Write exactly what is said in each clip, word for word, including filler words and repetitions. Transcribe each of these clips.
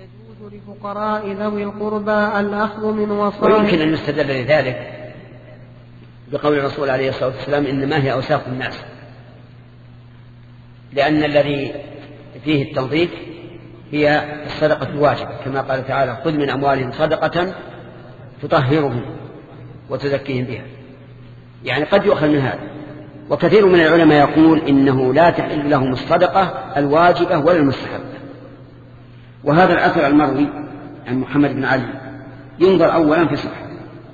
ويجوز لفقراء ذوي القربى الأخذ من وصايا. ويمكن أن نستدل لذلك بقول الرسول عليه الصلاة والسلام إنما هي أوساخ الناس، لأن الذي فيه التنظيف هي الصدقة الواجبة، كما قال تعالى خذ من أموالهم صدقة تطهرهم وتزكيهم بها، يعني قد يؤخذ من هذا. وكثير من العلماء يقول إنه لا تحل لهم الصدقة الواجبة ولا المستحبة. وهذا الأثر المروي عن محمد بن علي ينظر أولا في صحة،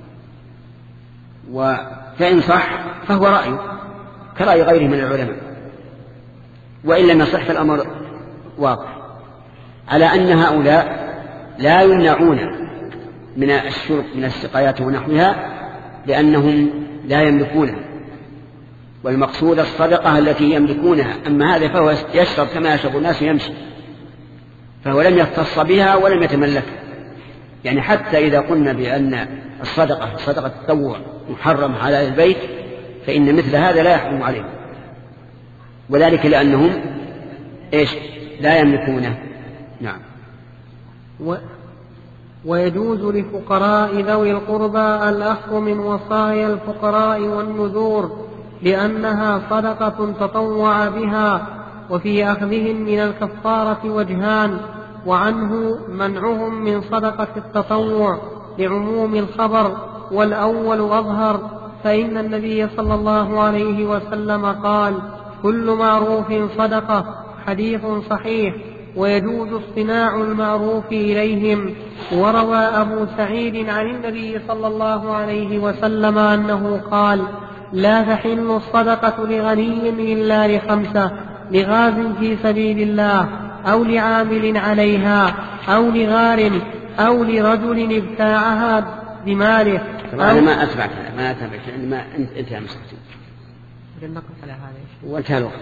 فإن صح فهو رأي كرأي غيره من العلماء، وإن لم يصح فالأمر واضح على أن هؤلاء لا يمنعون من الشرب من السقايات ونحوها لأنهم لا يملكونها، والمقصود الصدقة التي يملكونها. أما هذا فهو يشرب كما يشرب الناس يمشي، فهو لم يختص بها ولم يتملكها. يعني حتى إذا قلنا بأن الصدقة صدقة التطوع محرم على البيت، فإن مثل هذا لا يحرم عليهم، وذلك لأنهم إيش لا يملكونه. نعم. و... ويجوز لفقراء ذوي القربى الأخذ من وصايا الفقراء والنذور لأنها صدقة تطوع بها، وفي أخذهم من الكفارة وجهان، وعنه منعهم من صدقة التطوع لعموم الخبر، والأول أظهر، فإن النبي صلى الله عليه وسلم قال كل معروف صدقة، حديث صحيح. ويجوز اصطناع المعروف إليهم. وروى أبو سعيد عن النبي صلى الله عليه وسلم أنه قال لا تحل الصدقة لغني إلا لخمسة: لغاز في سبيل الله، أو لعامل عليها، أو لغار، أو لرجل ابتاعها بماله. أنا ما أتبعك ما أتبعك ما أنت أنت يا مسكين. لنقف على هذا وانتهى الوقت.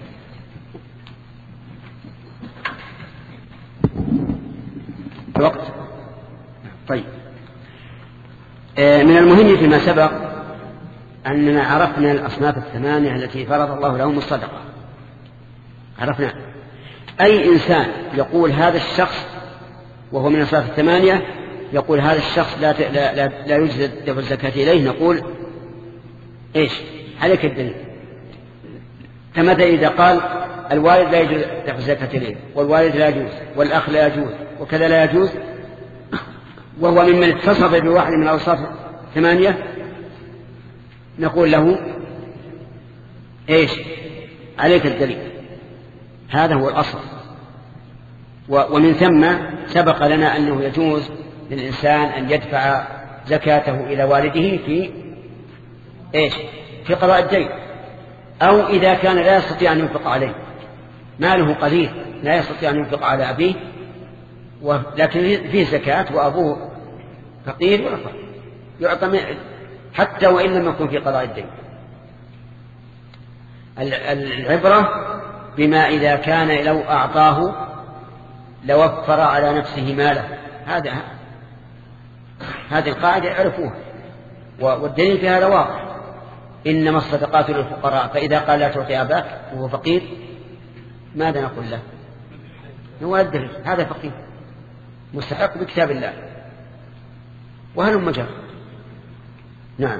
الوقت طيب. من المهم فيما سبق أننا عرفنا الأصناف الثمانية التي فرض الله لهم الصدقة. عرفنا أي إنسان يقول هذا الشخص وهو من الأصناف الثمانية يقول هذا الشخص لا لا لا, لا يجوز دفع الزكاة إليه، نقول إيش عليك الدليل. كمثل إذا قال الوالد لا يجوز دفع الزكاة إليه، والوالد لا يجوز، والأخ لا يجوز، وكذا لا يجوز، وهو ممن اتصف بواحد من الأوصاف الثمانية، نقول له إيش عليك الدليل. هذا هو الأصل. ومن ثم سبق لنا أنه يجوز للإنسان أن يدفع زكاته إلى والده في إيش في قضاء الدين، أو إذا كان لا يستطيع أن ينفق عليه، ماله قليل لا يستطيع أن ينفق على أبيه، لكن فيه زكاة وأبوه فقير يعطى يعطى حتى وإن لم يكن في قضاء الدين. العبرة بما إذا كان لو أعطاه لوفر على نفسه ماله. هذا هذه القاعدة يعرفوها، والدليل في هذا واضح. إنما الصدقات للفقراء، فإذا قال لا تعطي أباك وهو فقير ماذا نقول له؟ هو الدليل هذا فقير مستحق بكتاب الله، وهل مجر. نعم.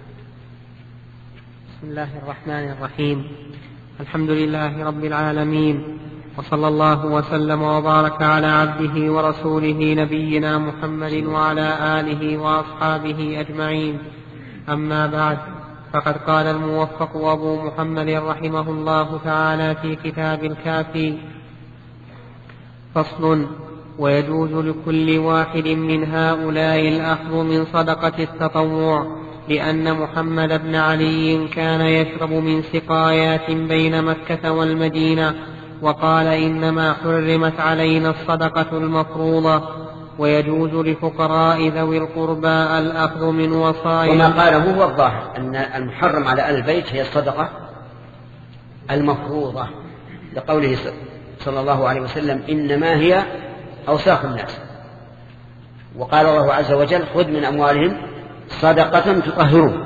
بسم الله الرحمن الرحيم. الحمد لله رب العالمين، وصلى الله وسلم وبارك على عبده ورسوله نبينا محمد وعلى آله وأصحابه أجمعين. أما بعد، فقد قال الموفق أبو محمد رحمه الله تعالى في كتاب الكافي: فصل: ويجوز لكل واحد من هؤلاء الأخذ من صدقة التطوع، لأن محمد بن علي كان يشرب من سقايات بين مكة والمدينة، وقال إنما حرمت علينا الصدقة المفروضة. ويجوز لفقراء ذوي القربى الأخذ من وصايا. وما قاله هو الظاهر أن المحرم على أهل البيت هي الصدقة المفروضة، لقوله صلى الله عليه وسلم إنما هي أوساخ الناس. وقال الله عز وجل خذ من أموالهم صدقة تطهرهم.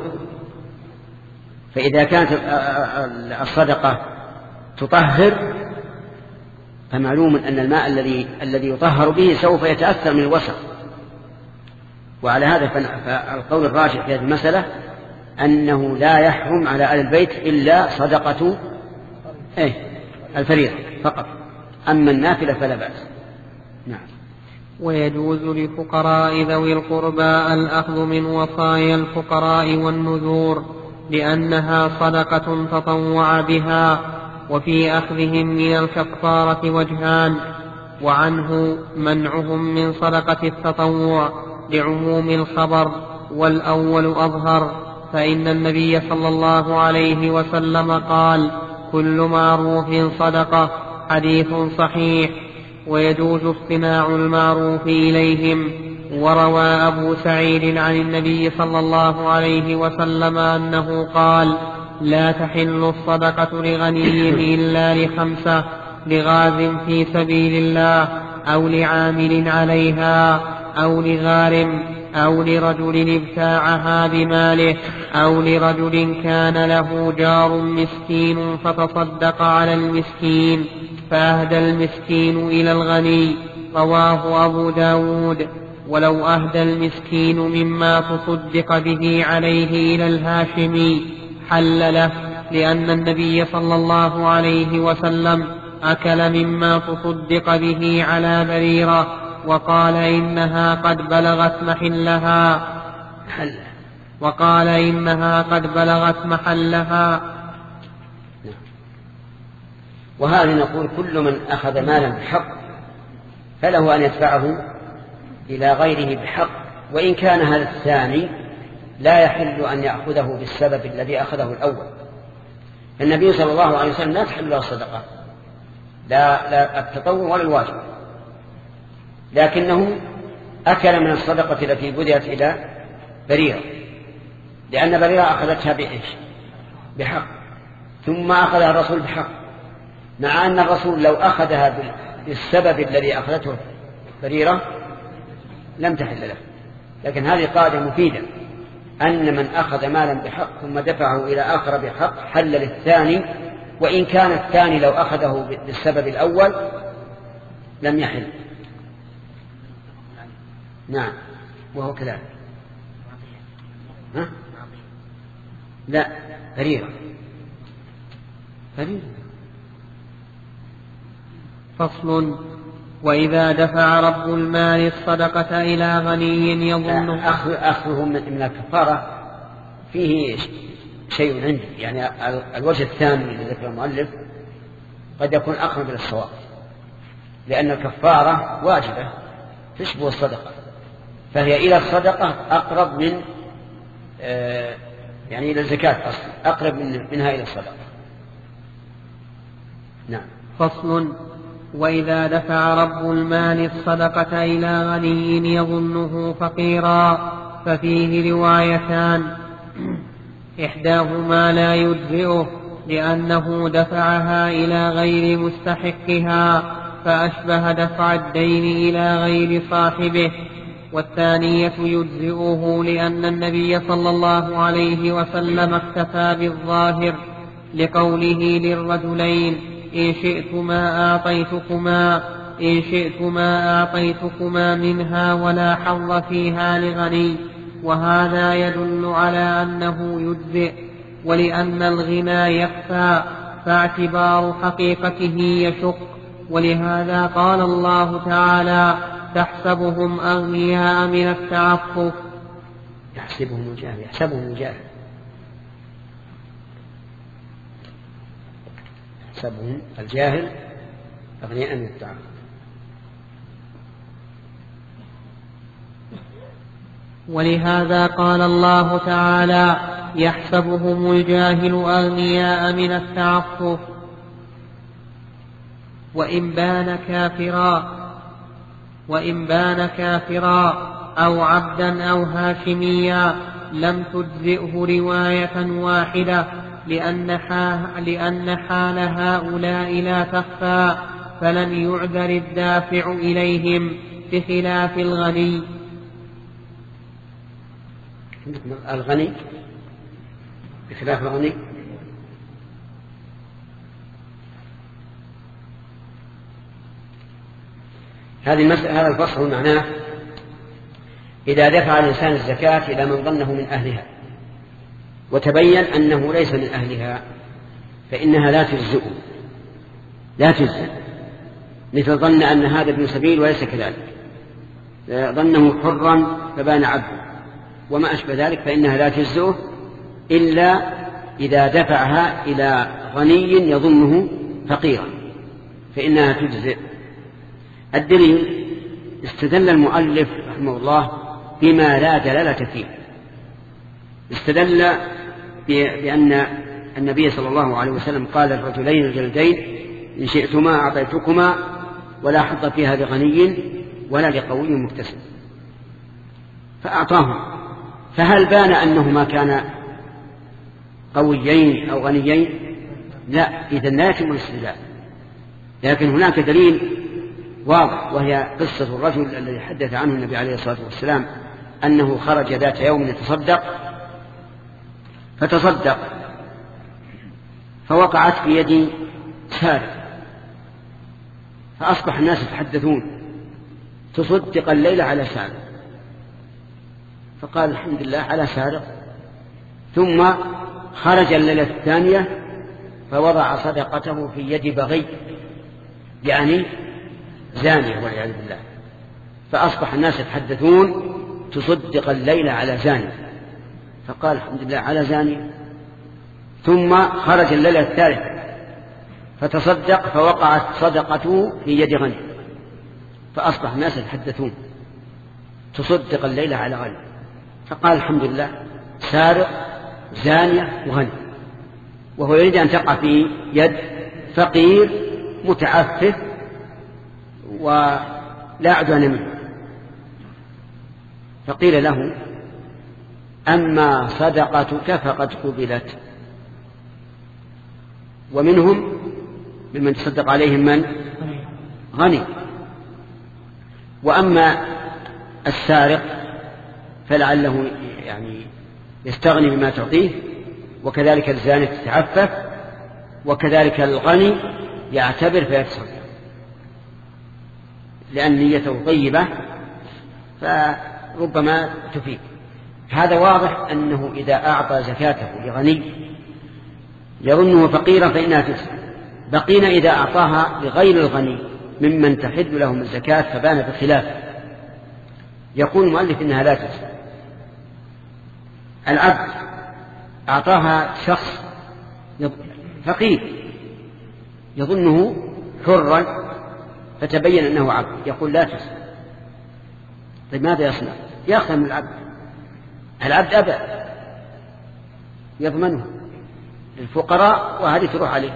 فإذا كانت الصدقة تطهر فمعلوم أن الماء الذي الذي يطهر به سوف يتأثر من الوسخ. وعلى هذا فالقول الراجح في هذه المسألة أنه لا يحرم على آل البيت إلا صدقة إيه الفريضة فقط، أما النافلة فلا بأس. نعم. ويجوز لفقراء ذوي القربى الأخذ من وصايا الفقراء والنذور لأنها صدقة تطوع بها، وفي أخذهم من الكفارة وجهان، وعنه منعهم من صدقة التطوع لعموم الخبر، والأول أظهر، فإن النبي صلى الله عليه وسلم قال: كل معروف صدقة، حديث صحيح. ويجوز اصطناع المعروف إليهم. وروى أبو سعيد عن النبي صلى الله عليه وسلم أنه قال: لا تحل الصدقة لغني إلا لخمسة: لغاز في سبيل الله، أو لعامل عليها، أو لغارم، أو لرجل ابتاعها بماله، أو لرجل كان له جار مسكين فتصدق على المسكين فأهدى المسكين إلى الغني. رواه أبو داود. ولو أهدى المسكين مما تصدق به عليه إلى الهاشمي حل له، لأن النبي صلى الله عليه وسلم أكل مما تصدق به على بريرة وقال إنها قد بلغت محلها وقال إنها قد بلغت محلها. وهذا نقول: كل من أخذ مالا بحق فله أن يدفعه إلى غيره بحق، وإن كان هذا الثاني لا يحل أن يأخذه بالسبب الذي أخذه الأول. النبي صلى الله عليه وسلم لا تحل له الصدقة، لا, لا التطوع ولا الواجب، لكنه أكل من الصدقة التي بدأت إلى بريرة، لأن بريرة أخذتها بإيش؟ بحق، ثم أخذها الرسول بحق، مع أن الرسول لو أخذها بالسبب الذي أخذته بريرة لم تحل له. لكن هذه قاعدة مفيدة، أن من أخذ مالا بحق ثم دفعه إلى آخر بحق حل للثاني، وإن كان الثاني لو أخذه بالسبب الأول لم يحل. نعم، وهو كذلك. ها؟ لا، بريرة بريرة. فصل: وإذا دفع رب المال الصدقة إلى غني يظنه أخذه من الكفارة فيه شيء عندي، يعني الوجه الثاني الذي ذكر المؤلف قد يكون أقرب إلى الصواب، لأن الكفارة واجبة تشبه الصدقة، فهي إلى الصدقة أقرب من آه يعني إلى الزكاة أصلا أقرب من منها إلى الصدقة. نعم. فصل: وإذا دفع رب المال الصدقة إلى غني يظنه فقيرا ففيه روايتان: إحداهما لا يجزئه لأنه دفعها إلى غير مستحقها فأشبه دفع الدين إلى غير صاحبه، والثانية يجزئه لأن النبي صلى الله عليه وسلم اكتفى بالظاهر لقوله للرجلين: إن شئتما أعطيتكما إن شئتما أعطيتكما منها ولا حظ فيها لغني، وهذا يدل على أنه يجزئ، ولأن الغنى يخفى فاعتبار حقيقته يشق، ولهذا قال الله تعالى: تحسبهم أغنياء من التعفف. يحسبهم الجاهل يحسبهم الجاهل يحسبهم الجاهل أغنياء من التعفف. ولهذا قال الله تعالى: يحسبهم الجاهل أغنياء من التعفف. وإن بان كافرا وإن بان كافرا أو عبدا أو هاشميا لم تجزئه رواية واحدة، لأن حال, لأن حال هؤلاء لا تخفى، فلن يعذر الدافع إليهم بخلاف الغني. الغني بخلاف الغني هذه المسألة هذا الفصل معناه إذا دفع الإنسان الزكاة إلى من ظنه من أهلها وتبين أنه ليس من أهلها فإنها لا تجزئ لا تجزئ مثل ظن أن هذا ابن سبيل وليس كذلك، ظنه حرا فبان عبده وما أشبه ذلك، فإنها لا تجزئه إلا إذا دفعها إلى غني يظنه فقيرا فإنها تجزئ. الدليل استدل المؤلف رحمه الله بما لا دلالة فيه، استدل بأن النبي صلى الله عليه وسلم قال الرجلين الجلدين إن شئتما أعطيتكما ولا حظ فيها لغني ولا لقوي مكتسب، فأعطاهم. فهل بان أنهما كان قويين أو غنيين؟ لا، إذن لا يتم الاستدلال. لكن هناك دليل واضح وهي قصة الرجل الذي حدث عنه النبي عليه الصلاة والسلام أنه خرج ذات يوم يتصدق فتصدق فوقعت في يد سارق، فأصبح الناس يتحدثون تصدق الليلة على سارق، فقال الحمد لله على سارق. ثم خرج الليلة الثانية فوضع صدقته في يد بغي يعني زانية والعياذ بالله، فأصبح الناس يتحدثون تصدق الليلة على زانية، فقال الحمد لله على زانية. ثم خرج الليلة الثالثة فتصدق فوقعت صدقته في يد غني، فأصبح الناس يتحدثون تصدق الليلة على غني، فقال الحمد لله سارق زانية وغني، وهو يريد أن تقع في يد فقير متعفف ولا عدوان منه. فقيل له أما صدقتك فقد قبلت. ومنهم ممن تصدق عليهم من غني، وأما السارق فلعله يعني يستغني بما تعطيه، وكذلك الزانية تتعفف، وكذلك الغني يعتبر فيتصدق لأن نيته طيبة فربما تفيد. هذا واضح أنه إذا أعطى زكاته لغني يظنه فقيرا فإنها تجزئ. بقينا إذا أعطاها لغير الغني ممن تحل لهم الزكاة فبان بخلافه، يقول المؤلف إنها لا تجزئ. العبد أعطاها شخص فقير يظنه حرا فتبين أنه عبد، يقول لا تجزئ. طيب ماذا يصنع؟ يأخذ من العبد، العبد أبى يضمنه للفقراء وهذه تروح عليه.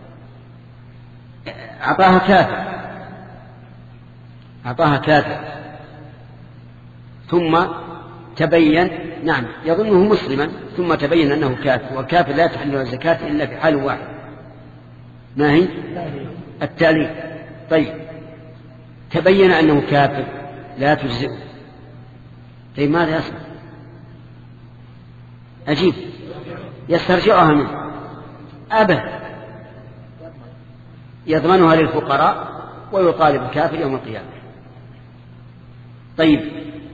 أعطاها كافر أعطاها كافر ثم تبين نعم يظنه مسلما ثم تبين أنه كافر، والكافر لا تحل الزكاة إلا في حال واحد، ما هي التأليف. طيب تبين أنه كافر لا تجزئه، طيب ماذا يصنع؟ أجيب يسترجعها منه أبى يضمنها للفقراء ويطالب الكافر يوم القيامة. طيب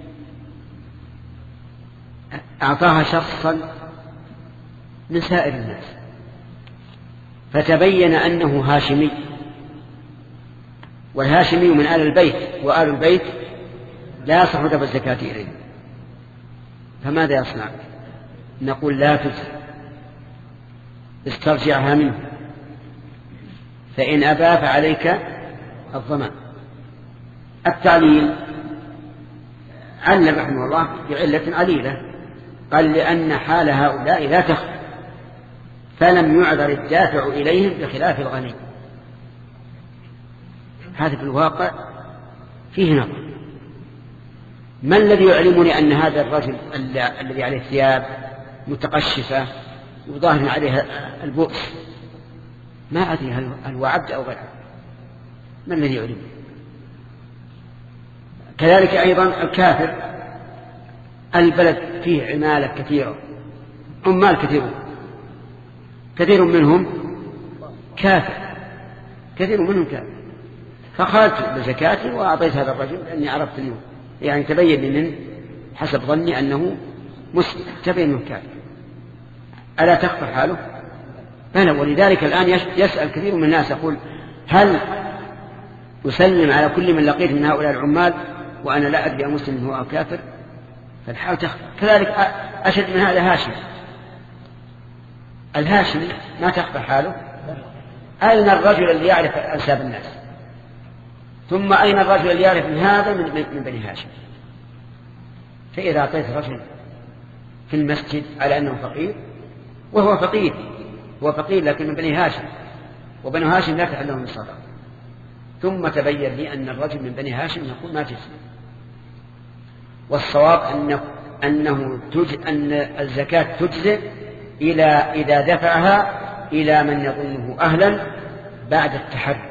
أعطاها شخصا من سائر الناس فتبين أنه هاشمي، والهاشمي من آل البيت، وآل البيت لا يصح دفع الزكاة إليه، فماذا يصنع؟ نقول لا تجزئ، استرجعها منه، فإن أبى فعليك الضمان. التعليل علل رحمه الله بعلة عليلة، قال لأن حال هؤلاء لا تخفى فلم يعذر الدافع إليهم بخلاف الغني. هذا في الواقع فيه نظر. ما الذي يعلمني أن هذا الرجل الذي عليه ثياب متقشفة وظاهر عليها البؤس ما أدري هل هو عبد أو غير عبد؟ ما الذي يعلمني؟ كذلك أيضا الكافر، البلد فيه عمالة كثيرة، عمال كثيرون، كثير منهم كافر كثير منهم كافر فخرجت بزكاتي وأعطيت هذا الرجل لأني عرفت أنه يعني تبين لي منه حسب ظني أنه مسلم، تبين منه كافر، ألا تخفى حاله؟ أنا ولذلك الآن يسأل كثير من الناس يقول هل أسلم على كل من لقيت من هؤلاء العمال وأنا لا أدري أمسلم هو أو كافر؟ فالحال تخفى. كذلك أشد من هذا هاشم، الهاشمي ما تخفى حاله. أين الرجل اللي يعرف أنساب الناس؟ ثم أين الرجل اللي يعرف من هذا من بني هاشم؟ فإذا أعطيت رجل في المسجد على أنه فقير وهو فقير، هو فقير لكن من بني هاشم، وبني هاشم لا تحل لهم الصدقة، ثم تبين لي أن الرجل من بني هاشم يقول ما تجزي. والصواب أنه, أنه تج... أن الزكاة تجزئ إلى إذا دفعها إلى من يظنه أهلا بعد التحري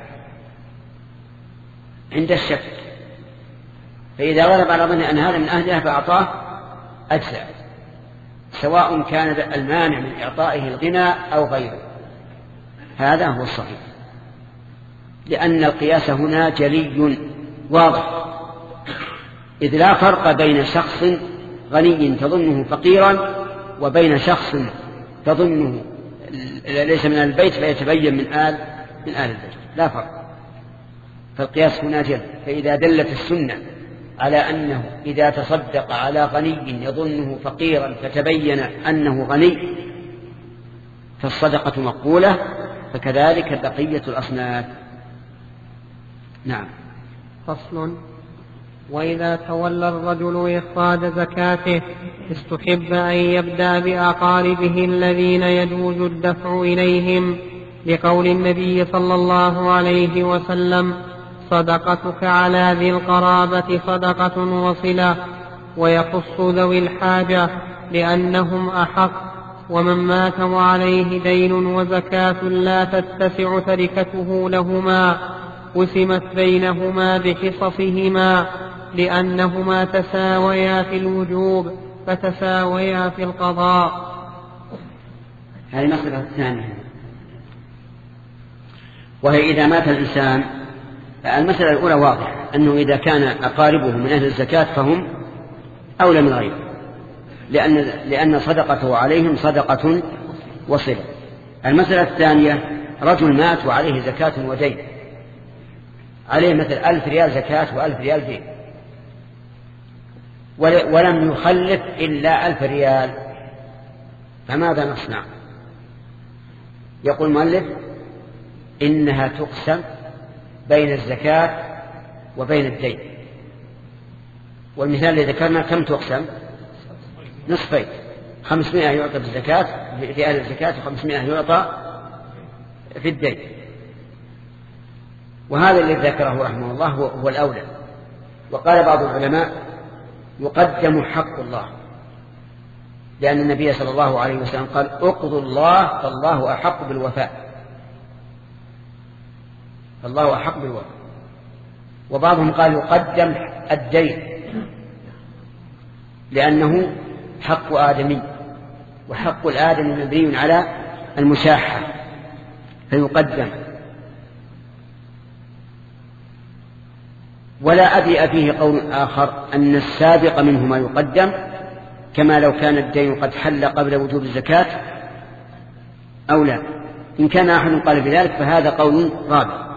عند الشك، فإذا غلب على ظن أن هذا من أهلها فأعطاه أجزأ، سواء كان المانع من إعطائه الغنى أو غيره. هذا هو الصحيح، لأن القياس هنا جلي واضح، إذ لا فرق بين شخص غني تظنه فقيرا وبين شخص تظنه ليس من البيت فيتبين من آل من آل البيت، لا فرق. فالقياس هنا جل. فإذا دلت السنة على أنه إذا تصدق على غني يظنه فقيرا فتبين أنه غني فالصدقة مقبولة، فكذلك بقية الأصناف. نعم. فصل. وإذا تولى الرجل إخراج زكاته استحب أن يبدأ بأقاربه الذين يجوز الدفع إليهم، لقول النبي صلى الله عليه وسلم: صدقتك على ذي القرابة صدقة وصلة. ويخص ذوي الحاجة لأنهم أحق، ومن مات وعليه دين وزكاة لا تتسع تركته لهما قسمت بينهما بحصصهما، لأنهما تساويا في الوجوب فتساويا في القضاء. هذه المسألة الثانية، وهي إذا مات الإنسان. المسألة الأولى واضحة، أنه إذا كان أقاربه من أهل الزكاة فهم أولى من غيره، لأن, لأن صدقته عليهم صدقة وصلة. المسألة الثانية، رجل مات وعليه زكاة ودين، عليه مثل ألف ريال زكاة وألف ريال دين، ولم يخلف إلا ألف ريال، فماذا نصنع؟ يقول المؤلف إنها تقسم بين الزكاة وبين الدين. والمثال الذي ذكرنا كم تقسم؟ نصفين، خمسمائة يعطى في الزكاة في أهل الزكاة وخمسمائة يعطى في الدين. وهذا الذي ذكره رحمه الله هو الأولى. وقال بعض العلماء يقدم حق الله، لأن النبي صلى الله عليه وسلم قال: اقضوا الله فالله أحق بالوفاء، فالله أحق بالوفاء. وبعضهم قال يقدم الدين لأنه حق آدمي، وحق الآدمي مبني على المشاحة فيقدم. ولا أبي فيه قول آخر أن السابق منهما يقدم، كما لو كان الدين قد حل قبل وجوب الزكاة أو لا. إن كان أحد قال بذلك فهذا قول رابع.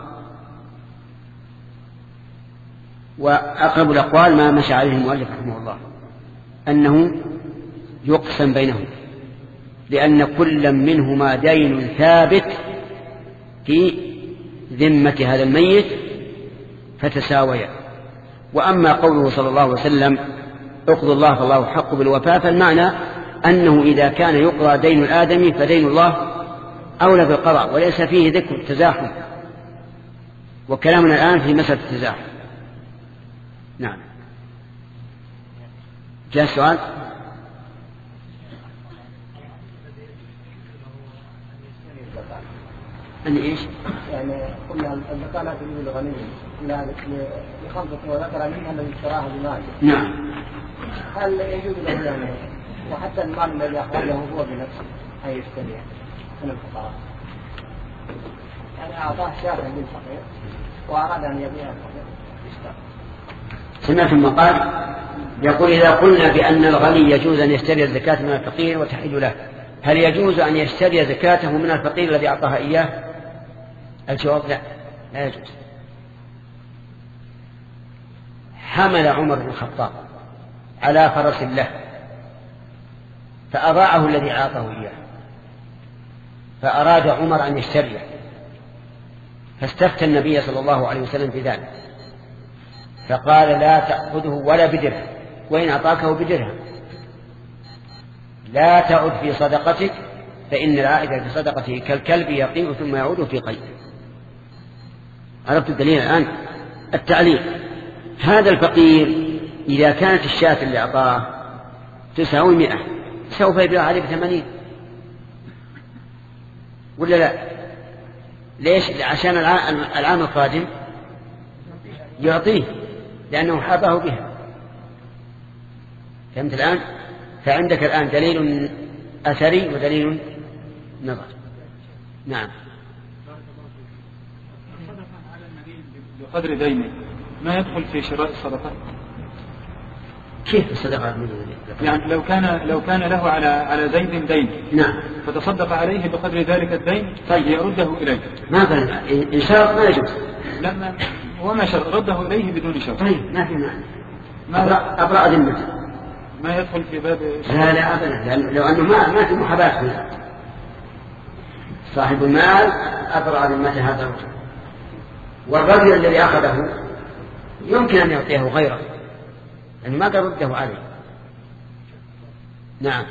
وأقرب الأقوال ما مشى عليه المؤلف رحمه الله، أنه يقسم بينهم، لأن كل منهما دين ثابت في ذمة هذا الميت فتساويا. وأما قوله صلى الله عليه وسلم: اقضوا الله فالله حق بالوفاء، فالمعنى أنه إذا كان يقضى دين الآدمي فدين الله أولى بالقضاء، وليس فيه ذكر التزاحم، وكلامنا الآن في مسألة التزاحم. نعم. جاء السؤال؟ أن إيش؟ يعني قلنا الزكاة لا تجوز لغني إلا لخمسة وذكر منها الذي اشتراها بمال. نعم. هل يجوز له يعني وحتى المال الذي أخرجه هو بنفسه أن يشتريه من الفقراء؟ يعني أعطاه شاة للفقير وأراد أن يبيع. سمعت المقال يقول إذا قلنا بأن الغني يجوز أن يشتري الزكاة من الفقير وتحل له، هل يجوز أن يشتري زكاته من الفقير الذي أعطاها إياه؟ الجواب لا، لا يجوز. حمل عمر بن الخطاب على فرس له فأضاعه الذي أعطاه إياه، فأراد عمر أن يشتريه، فاستفتى النبي صلى الله عليه وسلم في ذلك، فقال لا تأخذه ولا بدرهم، وإن أعطاكه بدرهم لا تعد في صدقتك، فإن العائد في صدقته كالكلب يقيء ثم يعود في قيء. عرفت الدليل الآن؟ التعليق: هذا الفقير إذا كانت الشاة اللي أعطاه تساوي مئة سوف يبيع عليه بثمانين، ولا لا؟ ليش؟ عشان العام القادم يعطيه لأنه حاطه بها. فهمت الآن؟ فعندك الآن دليل أثري ودليل نظر. نعم. بقدر دينه ما يدخل في شراء الصدقة؟ كيف الصدقة؟ يعني لو كان لو كان له على على زيد دين، نعم، فتصدق عليه بقدر ذلك الدين، طيب يرده إليه. ما قال إن شرط ما يجوز. لما وما شرط رده إليه بدون شرط. طيب ما في معنى. ما أبرأ ذمته. ما يدخل في باب. لا لا أبدا، لو أنه ما ما في محاباة فيها. صاحب المال أبرأ ذمته هذا الرجل، والرجل الذي أخذه يمكن أن يعطيه غيره، يعني ما قال رده عليه. نعم.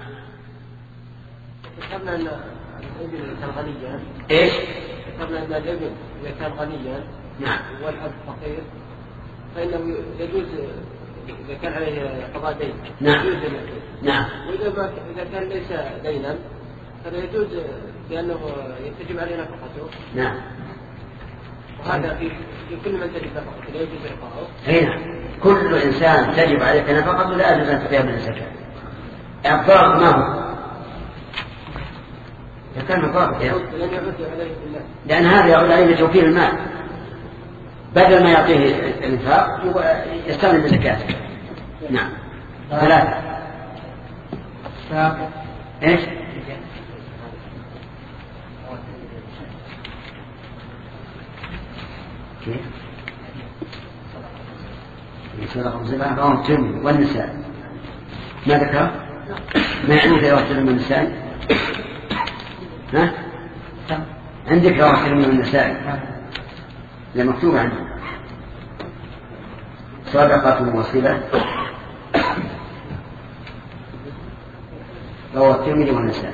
ذكرنا أن الإبل كان غنيا. إيش؟ ذكرنا أن الإبل إذا كان غنيا. نعم. والأب فقير فإنه يجوز إذا كان عليه قضاء دين. نعم. نعم. وإذا إذا كان ليس دينا فلا يجوز لأنه يتجب عليه نفقته. نعم. وهذا في كل من تجب نفقته لا يجوز إعطاؤه. هنا كل إنسان تجب عليك نفقته لا يجوز أن تقيم من الزكاة. إعطاء ما هو؟ كان مطابق يا لأن هذا يعود عليه لتوفير المال، بدل ما يعطيه الإنفاق يستعمل بزكاة. نعم. ثلاثة. إيش؟ كيف؟ صدقة صفة رواه الترمذي والنسائي. ما ذكر؟ ما يعني في رواه الترمذي والنسائي؟ ها؟ عندك رواه الترمذي والنسائي؟ لا مكتوب عنه. صدقة وصلة رواه الترمذي والنسائي.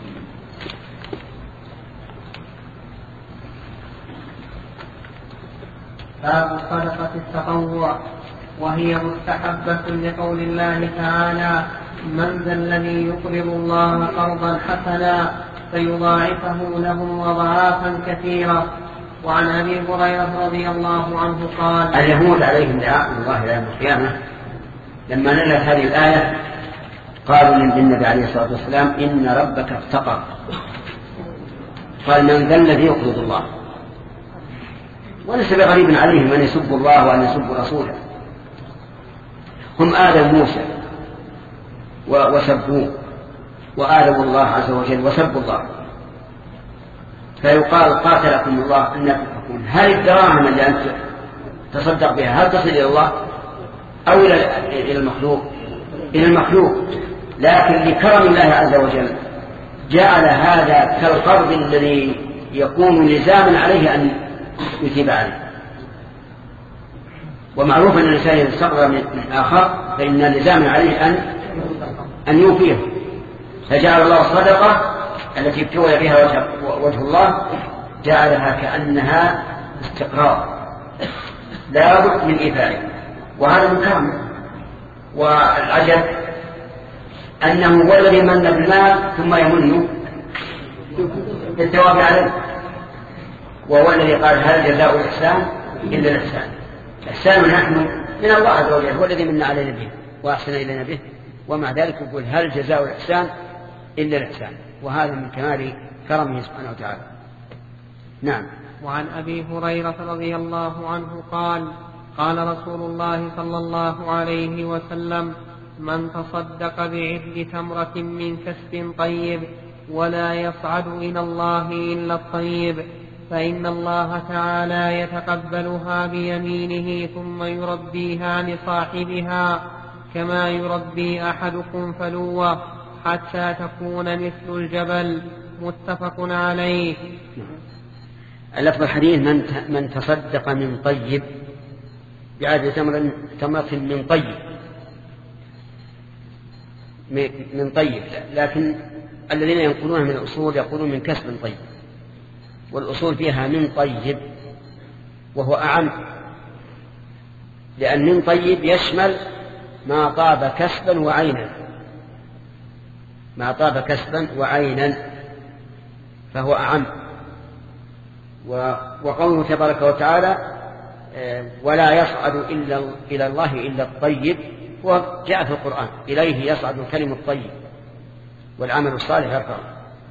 باب صدقة التطوع، وهي مستحبة لقول الله تعالى: من ذا الذي يقرض الله قرضا حسنا فيضاعفه له أضعافا كثيرة. وعن أبي هريرة رضي الله عنه قال: اليهود عليهم لعنة الله إلى يوم القيامة لما نزلت هذه الآية قالوا للنبي عليه الصلاة والسلام: إن ربك افتقر. قال: من ذا الذي يقرض الله؟ وليس بغريب عليهم أن يسبوا الله وأن يسبوا رسوله، هم آدم موسى وسبوه، وآدم الله عز وجل وسبوا الله، فيقال: قاتلكم الله أن تفكون. هل الدراهم اللي أنت تصدق بها هل تصل إلى الله أو إلى المخلوق؟ إلى المخلوق، لكن لكرم الله عز وجل جعل هذا كالقرض الذي يكون لزاما عليه أن يثيب عليه. ومعروف أن الإنسان إذا استقرض من آخر فإن لزاما عليه أن أن يوفيه، فجعل الله الصدقة التي ابتغي بها وجه, وجه الله جعلها كأنها استقرار لا بد من إيفائه، وهذا من كرمه. والعجب أنه هو الذي من بالمال ثم يمن بالثواب عليه، وهو الذي قال: هل جزاء الإحسان إلا الإحسان. الإحسان نحن من الله عز وجل، هو الذي من علينا به وأحسن إلينا به، ومع ذلك يقول: هل جزاء الإحسان إلا الإحسان، وهذا من كمال كرمه سبحانه وتعالى. نعم. وعن أبي هريرة رضي الله عنه قال قال رسول الله صلى الله عليه وسلم من تصدق بعدل تمرة من كسب طيب ولا يصعد إلى الله إلا الطيب فإن الله تعالى يتقبلها بيمينه ثم يربيها لصاحبها كما يربي أحدكم فلوة حتى تكون مثل الجبل. متفق عليه. اللفظ الحديث من من تصدق من طيب بعدل تمرة من طيب من طيب، لكن الذين ينقلونها من الأصول يقولون من كسب طيب، والأصول فيها من طيب وهو أعم، لأن من طيب يشمل ما طاب كسبا وعينا، ما طاب كسبا وعينا فهو أعم. وقوله تبارك وتعالى ولا يصعد إلا إلى الله إلا الطيب، وجاء في القرآن إليه يصعد الكلم الطيب والعمل الصالح يرفعه.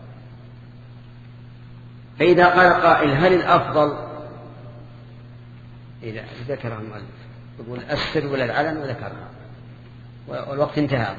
فإذا قال قائل هل الأفضل، إذا ذكرها المؤلف يقول السر ولا العلن وذكرها والوقت انتهى.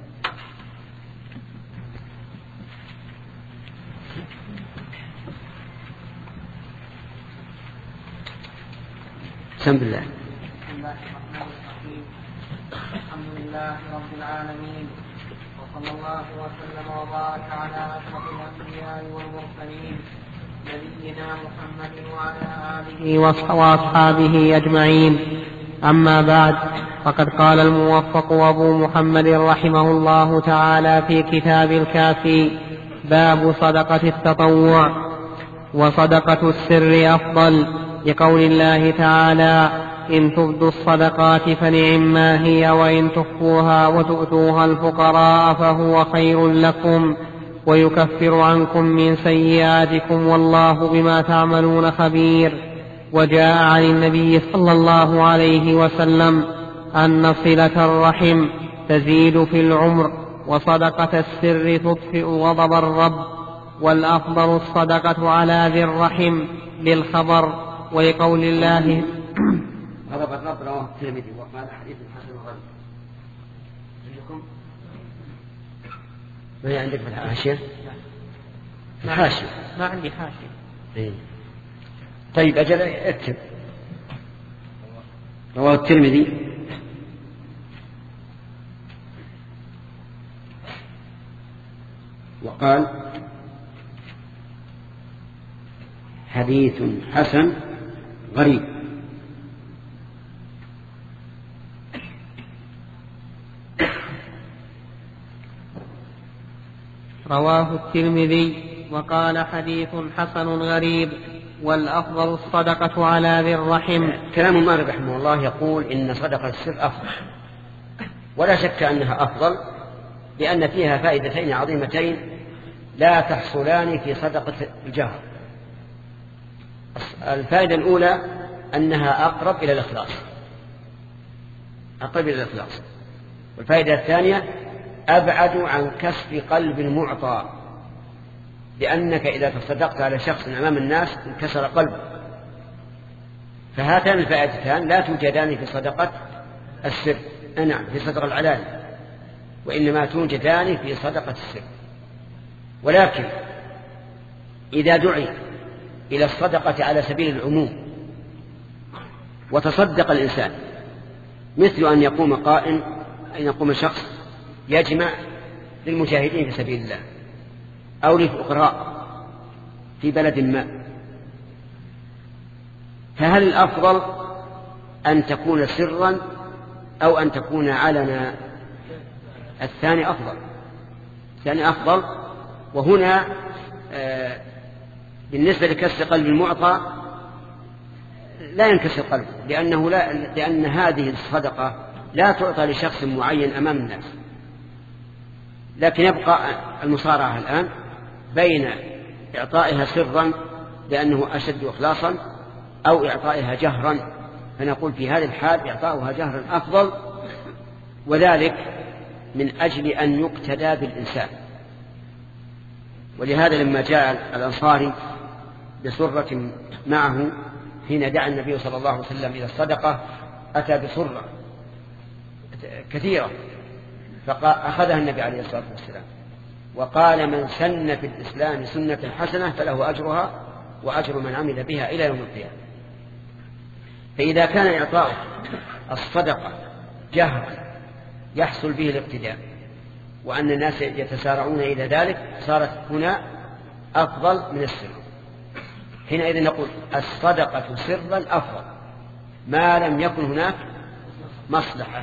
بسم الله. بسم الله الرحمن الرحيم. الحمد لله رب العالمين، وصلى الله وسلم وبارك على أشرف الأنبياء والمرسلين نبينا محمد وعلى آله وأصحابه أجمعين. أما بعد، فقد قال الموفق أبو محمد رحمه الله تعالى في كتاب الكافي: باب صدقة التطوع. وصدقة السر أفضل، لقول الله تعالى: إن تبدوا الصدقات فنعما هي وإن تخفوها وتؤتوها الفقراء فهو خير لكم ويكفر عنكم من سيئاتكم والله بما تعملون خبير. وجاء عن النبي صلى الله عليه وسلم أن صلة الرحم تزيد في العمر، وصدقة السر تطفئ غضب الرب، والأفضل الصدقة على ذي الرحم للخبر، ولقول الله غضب الرب رواه الترمذي وقال حديث حسن غريب. عندكم ما هي عندك في الحاشية؟ الحاشية ما عندي حاشية. إيه. طيب أجل اكتب رواه الترمذي وقال حديث حسن غريب. رواه الترمذي وقال حديث حسن غريب، والأفضل الصدقة على ذي الرحم. كلام مالك رحمه الله يقول إن صدقة السر أفضل، ولا شك أنها أفضل، لأن فيها فائدتين عظيمتين لا تحصلان في صدقة الجهر. الفائدة الأولى أنها أقرب إلى الإخلاص، أقرب إلى الإخلاص. والفائدة الثانية أبعد عن كسب قلب المعطى، لأنك إذا تصدقت على شخص أمام الناس انكسر قلبه. فهاتان الفائدتان لا توجدان في صدقة السر، نعم في صدقة العلاني، وإنما توجدان في صدقة السر. ولكن إذا دعي إلى الصدقة على سبيل العموم وتصدق الإنسان، مثل أن يقوم قائم أن يقوم شخص يجمع للمجاهدين في سبيل الله أو للفقراء في بلد ما، فهل الأفضل أن تكون سرا أو أن تكون علنا؟ الثاني أفضل، الثاني أفضل. وهنا آه بالنسبة لكسر قلب المعطى لا ينكسر قلبه، لأنه لا لأن هذه الصدقة لا تعطى لشخص معين أمام الناس، لكن يبقى المصارعة الآن بين إعطائها سرا لأنه أشد إخلاصا أو إعطائها جهرا، فنقول في هذه الحال إعطاؤها جهرا أفضل، وذلك من أجل أن يقتدى بالإنسان. ولهذا لما جاء الأنصاري بسرة معه حين دعا النبي صلى الله عليه وسلم إلى الصدقة، أتى بسرة كثيرة فأخذها النبي عليه الصلاة والسلام وقال: من سن في الإسلام سنة حسنة فله أجرها وأجر من عمل بها إلى يوم القيامة. فإذا كان إعطاء الصدقة جهر يحصل به الاقتداء وأن الناس يتسارعون إلى ذلك، صارت هنا أفضل من السر. حينئذ نقول الصدقة سرا أفضل ما لم يكن هناك مصلحة،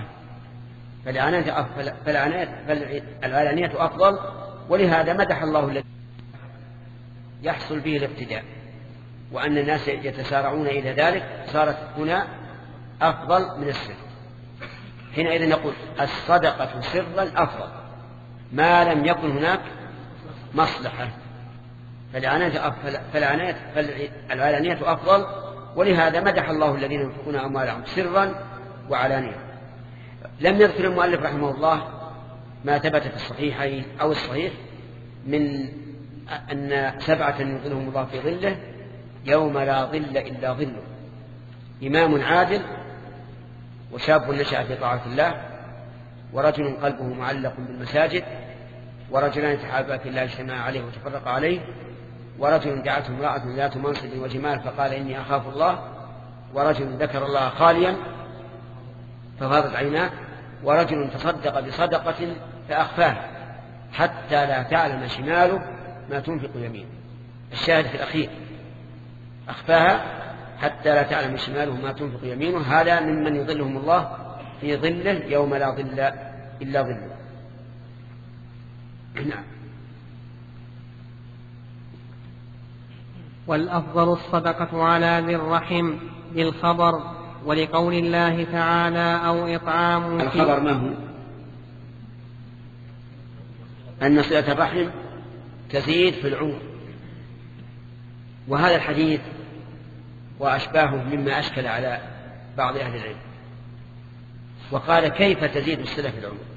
فالعلانية أفضل. ولهذا مدح الله الذي يحصل به الاقتداء وأن الناس يتسارعون إلى ذلك، صارت هنا أفضل من السر. حينئذ نقول الصدقة سرا أفضل ما لم يكن هناك مصلحة، فالعلانية أفضل. ولهذا مدح الله الذين ينفقون أموالهم سرا وعلانية. لم يذكر المؤلف رحمه الله ما ثبت في الصحيحين أو الصحيح من أن سبعة يظلهم الله في ظله يوم لا ظل إلا ظله: إمام عادل، وشاب نشأ في طاعة الله، ورجل قلبه معلق بالمساجد، ورجلان تحابا في الله اجتمعا عليه وتفرقا عليه، ورجل دعته امرأة ذات منصب وجمال فقال إني أخاف الله، ورجل ذكر الله خاليا ففاضت عيناه، ورجل تصدق بصدقة فأخفاها حتى لا تعلم شماله ما تنفق يمينه. الشاهد في الأخير أخفاها حتى لا تعلم شماله ما تنفق يمينه. هذا ممن يظلهم الله في ظله يوم لا ظل إلا ظله. نعم. والأفضل الصدقة على ذي الرحم بالخبر، ولقول الله تعالى: أو إطعام. الخبر ما هو؟ أن صلة الرحم تزيد في العمر، وهذا الحديث وأشباهه مما أشكل على بعض أهل العلم، وقال: كيف تزيد الصلة في العمر؟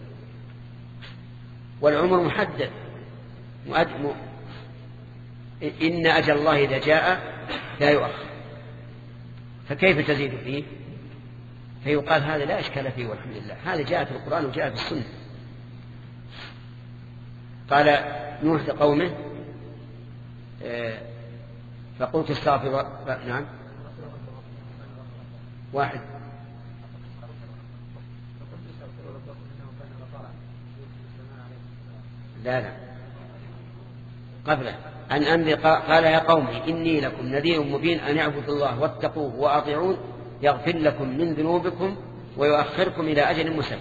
والعمر محدد مؤدم، إن أجل الله إذا جاء لا يؤخر، فكيف تزيد فيه؟ فيقال هذا لا إشكال فيه والحمد لله، هذا جاء في القرآن وجاء في السنة. قال نوح لقومه: فقلت استغفر. نعم واحد لا لا قبله أن أنذر. قال: يا قومي إني لكم نذير مبين أن اعبدوا الله واتقوه وأطيعون يغفر لكم من ذنوبكم ويؤخركم إلى أجل مسمى.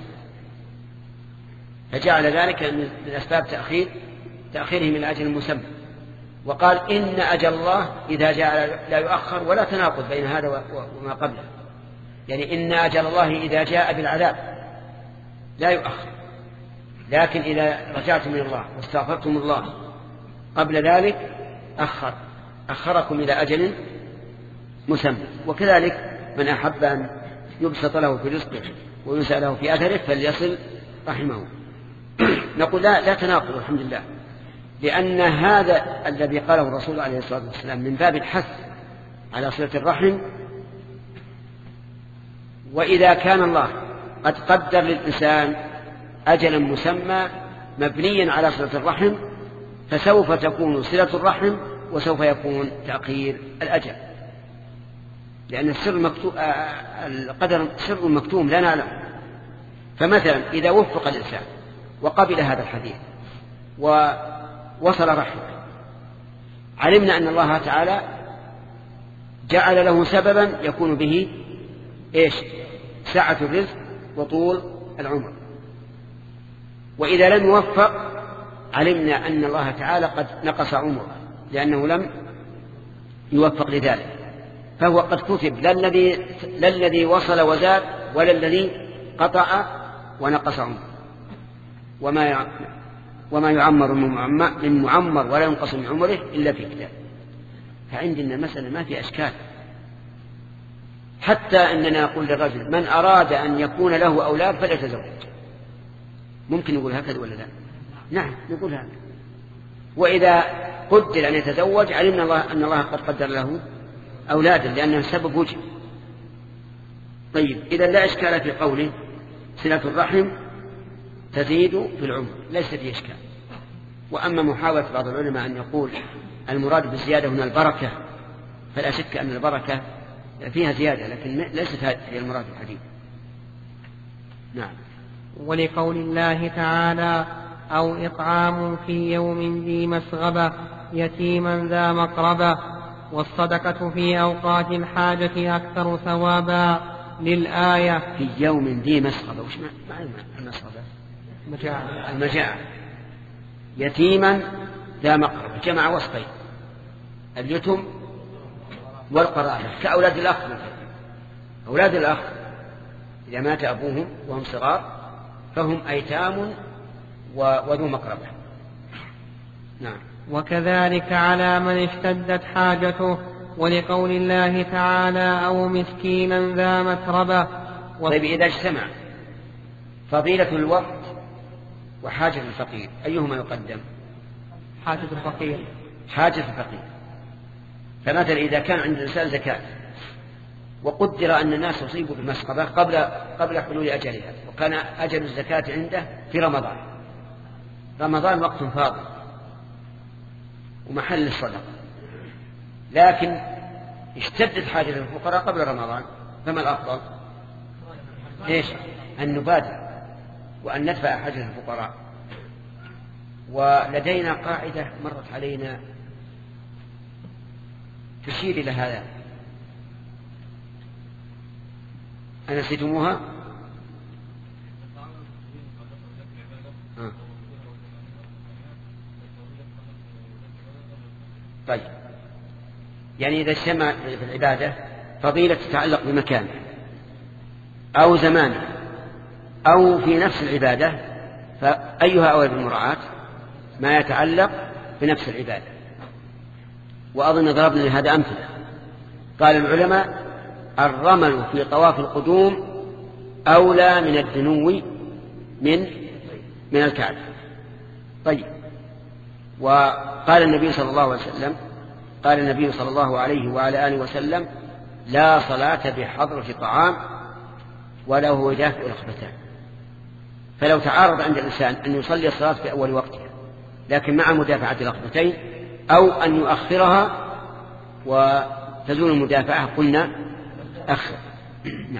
فجعل ذلك من أسباب تأخير تأخيرهم إلى أجل مسمى. وقال: إن أجل الله إذا جاء لا يؤخر، ولا تناقض بين هذا وما قبله، يعني إن أجل الله إذا جاء بالعذاب لا يؤخر، لكن إذا رجعتم من الله واستغفرتم الله قبل ذلك أخر أخركم إلى أجل مسمى. وكذلك من أحب أن يبسط له في رزقه وينسى له في أثره فليصل رحمه. نقول لا, لا تناقض الحمد لله، لأن هذا الذي قاله الرسول عليه الصلاة والسلام من باب الحث على صلة الرحم. وإذا كان الله قد قدر للإنسان أجلا مسمى مبنيا على صلة الرحم، فسوف تكون صلة الرحم وسوف يكون تأخير الأجل، لأن السر مكتوم، القدر سر مكتوم لا نعلم. فمثلا إذا وفق الإنسان وقبل هذا الحديث ووصل رحمه، علمنا أن الله تعالى جعل له سببا يكون به إيش؟ سعة الرزق وطول العمر. وإذا لم يوفق علمنا أن الله تعالى قد نقص عمره لأنه لم يوفق لذلك، فهو قد كتب لا الذي لا الذي وصل وزاد ولا الذي قطع ونقص عمره. وما وما يعمر من معمر ولا ينقص من عمره إلا في كتاب. فعندنا المسألة ما في أشكال، حتى أننا نقول للرجل: من أراد أن يكون له أولاد فليتزوج. ممكن نقول هكذا ولا لا؟ نعم نقول هكذا. وإذا قدر أن يتزوج علمنا الله أن الله قد قدر له أولادا لأنه سبب وجه. طيب إذا لا إشكال في قوله صلة الرحم تزيد في العمر ليس فيه إشكال. وأما محاولة بعض العلماء أن يقول المراد بالزيادة هنا البركة فلا شك أن البركة فيها زيادة لكن ليست هي المراد الحديث. نعم. ولقول الله تعالى أو إطعام في يوم ذي مسغبة يتيما ذا مقربة والصدقة في أوقات الحاجة أكثر ثوابا للآية. في يوم ذي مسغبة وش معنى المسغبة؟ المجاعة. المجاعة. يتيما ذا مقربة جمع وصفين اليتم والقرابة كأولاد الأخ مثلا. أولاد الأخ إذا مات أبوهم وهم صغار فهم أيتام وذو مقربة. نعم. وكذلك على من اشتدت حاجته ولقول الله تعالى أو مسكينا ذا متربة. طيب إذا اجتمع فضيلة الوقت وحاجة الفقير أيهما يقدم؟ حاجة الفقير. حاجة الفقير. فمثلا إذا كان عند الإنسان زكاة وقدر أن الناس يصيبوا بالمسقبة قبل قبل حلول أجلها وكان أجل الزكاة عنده في رمضان. رمضان وقت فاضل ومحل الصدقة لكن اشتدت حاجة للفقراء قبل رمضان فما الأفضل؟ إيش؟ أن نبادر وأن ندفع حاجة الفقراء. ولدينا قاعدة مرت علينا تشير إلى هذا أنسيتموها؟ آه. طيب يعني إذا اجتمع في العبادة فضيلة تتعلق بمكانه أو زمانه أو في نفس العبادة فأيها أولى بالمراعاة؟ ما يتعلق بنفس العبادة. وأظن ضربنا لهذا أمثلة. قال العلماء الرمل في طواف القدوم أولى من الدنو من من الكعبة. طيب وقال النبي صلى الله عليه وسلم قال النبي صلى الله عليه وعلى آله وسلم لا صلاة بحضرة طعام ولا هو يدافع الخبثان. فلو تعارض عند الإنسان أن يصلي الصلاة في أول وقتها لكن مع مدافعة الخبثين أو أن يؤخرها وتزول المدافعة قلنا أخر. نعم.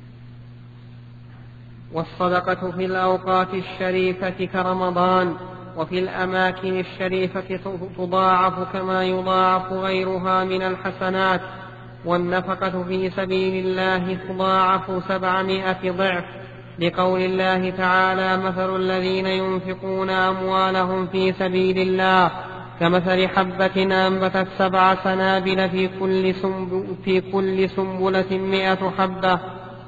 والصدقة في الأوقات الشريفة كرمضان وفي الأماكن الشريفة تضاعف كما يضاعف غيرها من الحسنات. والنفقة في سبيل الله تضاعف سبعمائة ضعف لقول الله تعالى مثل الذين ينفقون أموالهم في سبيل الله كمثل حبة أنبتت سبع سنابل في كل سنبل في كل سنبلة مئة حبة.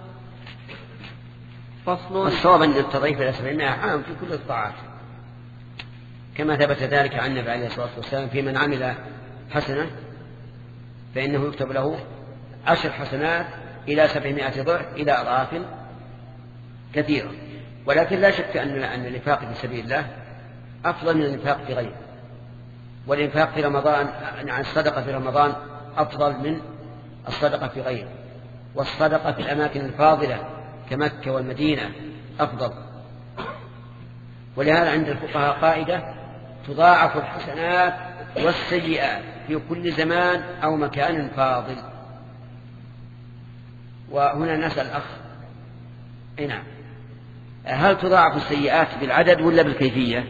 فصل. والصواب أن التضعيف إلى سبعمائة عام في كل الطاعات كما ثبت ذلك عن النبي عليه الصلاة والسلام في من عمل حسنة فإنه يكتب له عشر حسنات إلى سبعمائة ضعف إلى أضعاف كثيرة. ولكن لا شك أن أن الإنفاق في سبيل الله أفضل من الإنفاق في غيره. والإنفاق في رمضان عن الصدقة في رمضان أفضل من الصدقة في غيره. والصدقة في الأماكن الفاضلة كمكة والمدينة أفضل. ولهذا عند الفقهاء قاعدة تضاعف الحسنات والسيئات في كل زمان أو مكان فاضل. وهنا نسأل الأخ نعم هل تضاعف السيئات بالعدد ولا بالكيفية؟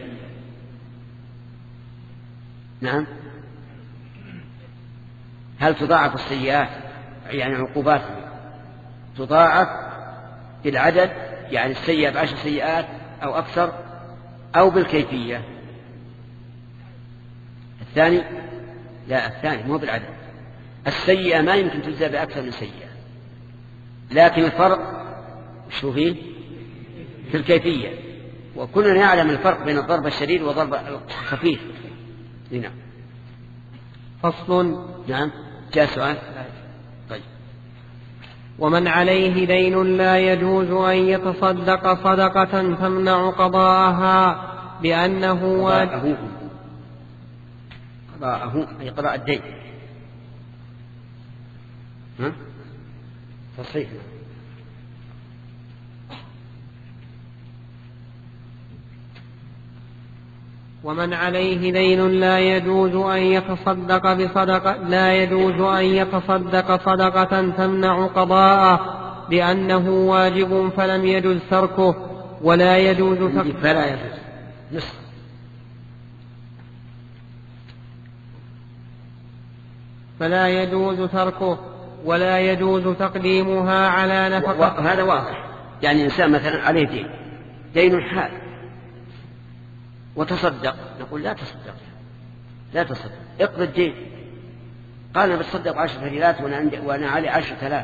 نعم هل تضاعف السيئات يعني عقوبات تضاعف بالعدد يعني السيئة بعشر سيئات أو أكثر أو بالكيفية؟ الثاني لا الثاني مو بالعدد. السيئة ما يمكن تجزى بأكثر من سيئة لكن الفرق شو فيه في الكيفية. وكلنا يعلم الفرق بين الضرب الشديد والضرب الخفيف. نعم. فصل. نعم جاء سؤال. طيب. ومن عليه دين لا يجوز أن يتصدق صدقة تمنع قضاءها لأنه واجب قضاءه أي قضاء الدين. ها؟ تصحيح. ومن عليه دين لا يجوز أن يتصدق بصدقة لا يجوز أن يتصدق صدقة تمنع قضاءه لأنه واجب فلم يجوز تركه ولا يجوز تركه فلا يجوز نصف فلا يجوز تركه ولا يجوز تقديمها على نفقة. وهذا واضح. يعني إنسان مثلا عليه دين دين حال وتصدق، نقول لا تصدق لا تصدق اقضي الدين. قال أنا بتصدق عشرة ريالات وأنا عندي وأنا علي عشرة آلاف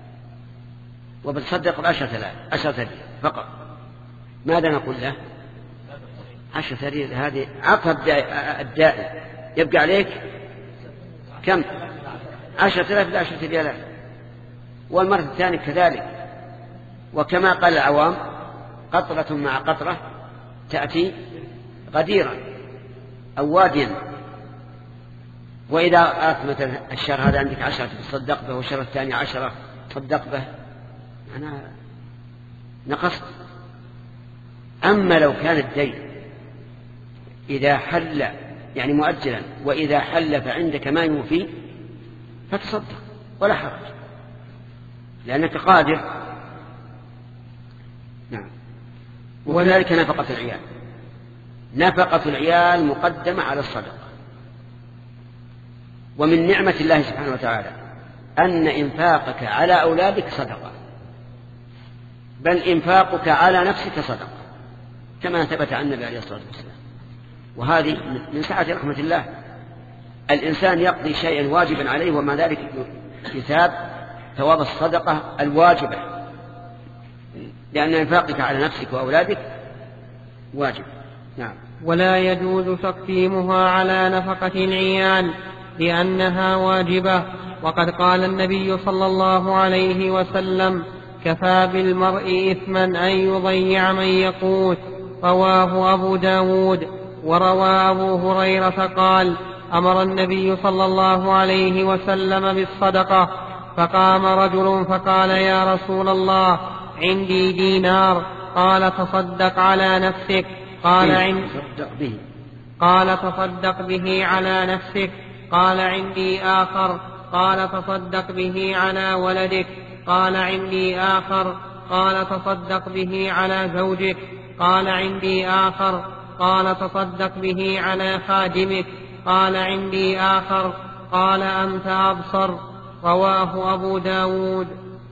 وبتصدق بعشرة آلاف عشرة ريال فقط، ماذا نقول له؟ عشرة ريال هذه عقد الدائم يبقى عليك كم؟ عشرة آلاف إلى عشرة ريالات. والمرة الثانية كذلك. وكما قال العوام قطرة مع قطرة تأتي غديرا أو واديا. وإذا قالت مثلا الشهر هذا عندك عشرة تصدق به والشهر الثاني عشرة تصدق به، أنا نقصت. أما لو كان الدين إذا حل يعني مؤجلا وإذا حل فعندك ما يوفي فتصدق ولا حرج لأنك قادر. نعم. وذلك نفقة العيال. نفقة العيال مقدمة على الصدقة. ومن نعمة الله سبحانه وتعالى أن إنفاقك على أولادك صدقة، بل إنفاقك على نفسك صدقة كما ثبت عن النبي عليه الصلاة والسلام. وهذه من سعة رحمة الله. الإنسان يقضي شيئا واجبا عليه ومع ذلك يثاب ثواب الصدقة الواجبة، لأن إنفاقك على نفسك وأولادك واجب. نعم. ولا يجوز تقديمها على نفقة العيال لأنها واجبة. وقد قال النبي صلى الله عليه وسلم كفى بالمرء إثما أن يضيع من يقوت. رواه أبو داود. وروى أبو هريرة قال أمر النبي صلى الله عليه وسلم بالصدقة، فقام رجل فقال يا رسول الله عندي دينار. قال تصدق على نفسك. قال عندي قال تصدق به على نفسك. قال عندي آخر. قال تصدق به على ولدك. قال عندي آخر. قال تصدق به على زوجك. قال عندي آخر. قال تصدق به على خادمك. قال عندي آخر. قال أنت أبصر. رواه أبو داود.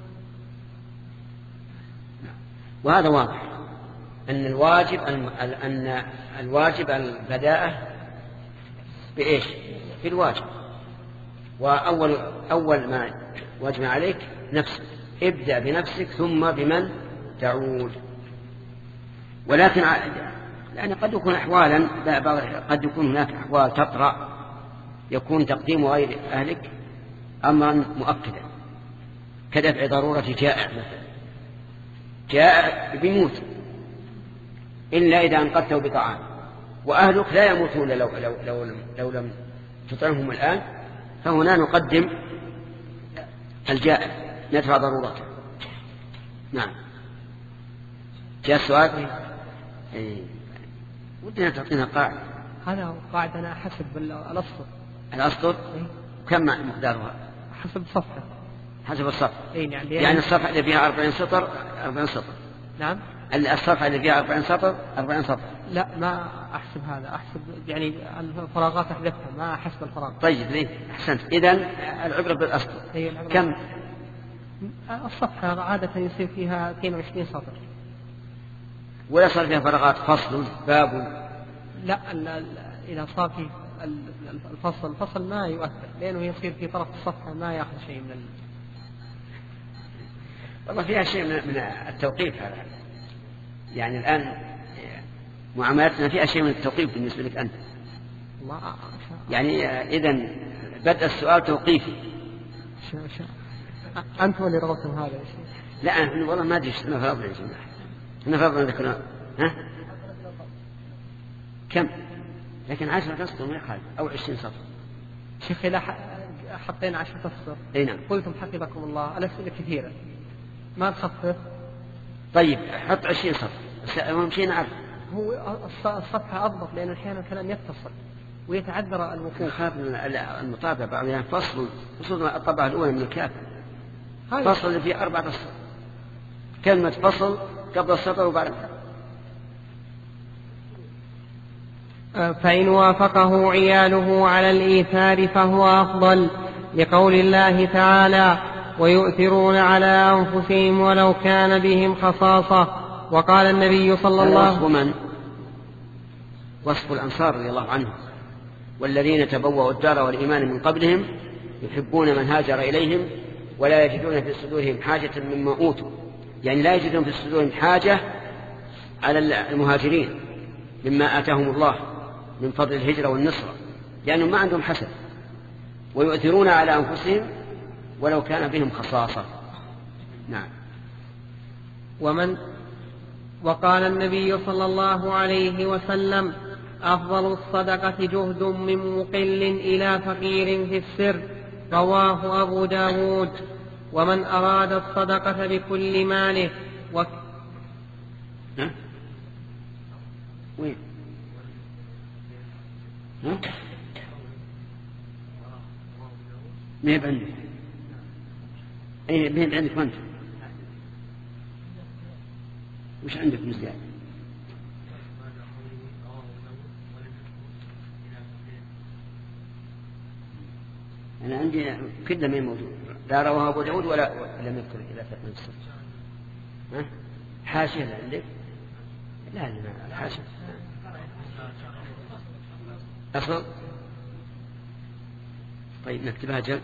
وهذا واضح أن الواجب أن الواجب البداءة بإيش؟ في الواجب. وأول أول ما واجب عليك نفسك، ابدأ بنفسك ثم بمن تعود. ولكن لأن قد يكون أحوالا قد يكون هناك أحوال تطرأ يكون تقديم غير أهلك أمرا مؤكدا كدفع ضرورة جائع مثلا، جائع بيموت إلا إذا أنقذته بطعام، وأهلك لا يموتون لو, لو, لو, لو, لو لم تطعمهم الآن، فهنا نقدم الجائع ندفع ضرورته. نعم. جاء السؤال. إيه. ودنا تعطينا قاعدة. هذا قاعدة أنا حسب الأسطر. الأسطر إيه؟ كم مقدارها؟ حسب الصفحة. حسب الصفحة. إيه يعني, يعني الصفحة اللي فيها أربعين سطر أربعين سطر. نعم. الصفحة اللي فيها أربعين سطر أربعين سطر. لا ما أحسب هذا، أحسب يعني الفراغات أحذفها ما أحسب الفراغ. طيب ليه؟ أحسنت. إذن العبرة بالأسطر. إيه كم؟ الصفحة عادة يصير فيها اثنين وعشرين سطر. ولا صار فيها فراغات فصل باب؟ لا إذا صار في الفصل الفصل ما يؤثر لأنه يصير في طرف الصفحة ما يأخذ شيء من ال... والله فيها شيء من التوقيف هذا. يعني الآن معاملاتنا فيها شيء من التوقيف بالنسبة لك أنت. الله يعني إذن بدأ السؤال توقيفي. شو شو أنت اللي رغبتم هذا يا شيخ؟ لا أنا والله ما أدري أنا فرضنا يا جماعة. أنا فرضنا ذكرنا. ها؟ كم؟ لكن عشرة أسطر ما يخالف، أو عشرين سطر. شيخ إذا حطينا عشرة أسطر أي نعم قلتم حفظكم الله الأسئلة كثيرة ما تخفف. طيب حط عشرين سطر ومشينا عرض. هو الصفحة أضبط لأن أحيانا الكلام يتصل ويتعذر الوقوف. خاف من المطابعة بعض يعني فصل، خصوصا الطبعة الأولى من الكافر فصل اللي فيه أربعة أسطر، كلمة فصل قبل السطر وبعد. فإن وافقه عياله على الإيثار فهو أفضل، لقول الله تعالى ويؤثرون على أنفسهم ولو كان بهم خصاصة. وقال النبي صلى الله عليه وسلم وصف من؟ وصف الأنصار رضي الله عنهم، والذين تبوأوا الدار والإيمان من قبلهم يحبون من هاجر إليهم ولا يجدون في صدورهم حاجة مما أوتوا، يعني لا يجدون في صدورهم حاجة على المهاجرين مما آتاهم الله من فضل الهجرة والنصرة، لأنهم يعني ما عندهم حسد. ويؤثرون على أنفسهم ولو كان بهم خصاصة. نعم. ومن وقال النبي صلى الله عليه وسلم أفضل الصدقة جهد من مقل إلى فقير في السر، رواه أبو داود. ومن أراد الصدقة بكل ماله و... ها؟ وين؟ ها؟ ما يبقى عندك؟ أي ما يبقى عندك وانت؟ وش عندك مزيان؟ أنا عندي كله ما موجود، لا رواه أبو داود ولا لم يذكر إلى فتنة السر. ها؟ حاشية لا عندك؟ لا لا الحاشية أصل. طيب نكتبها جل.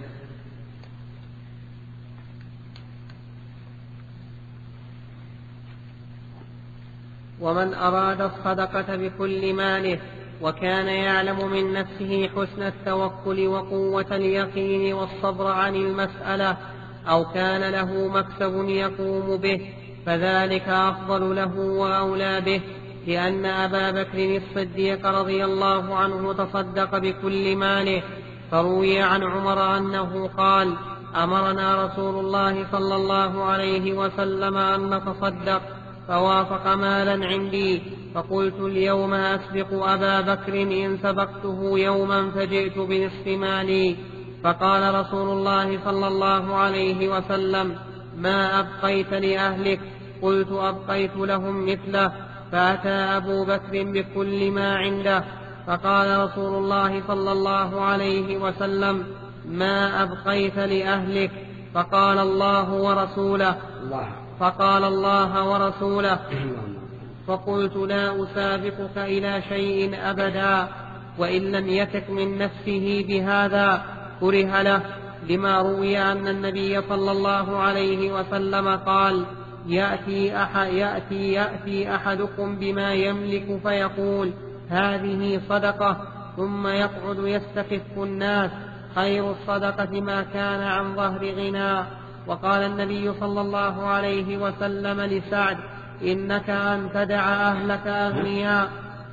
ومن أراد الصدقة بكل ماله وكان يعلم من نفسه حسن التوكل وقوة اليقين والصبر عن المسألة، أو كان له مكسب يقوم به، فذلك أفضل له وأولى به، لأن أبا بكر الصديق رضي الله عنه تصدق بكل ماله. فروي عن عمر أنه قال أمرنا رسول الله صلى الله عليه وسلم أن نتصدق، فوافق مالا عندي، فقلت اليوم أسبق أبا بكر إن سبقته يوما فجئت بنصف مالي. فقال رسول الله صلى الله عليه وسلم ما أبقيت لأهلك؟ قلت أبقيت لهم مثله. فأتى أبو بكر بكل ما عنده، فقال رسول الله صلى الله عليه وسلم ما أبقيت لأهلك؟ فقال الله ورسوله فقال الله ورسوله فقلت لا أسابقك إلى شيء أبدا، وإن لم يتك من نفسه بهذا كره له، لما روي أن النبي صلى الله عليه وسلم قال يأتي, أحد يأتي, يأتي أحدكم بما يملك فيقول هذه صدقة، ثم يقعد يستخف الناس، خير الصدقة ما كان عن ظهر غنى. وقال النبي صلى الله عليه وسلم لسعد إنك أن تدع أهلك أغنياء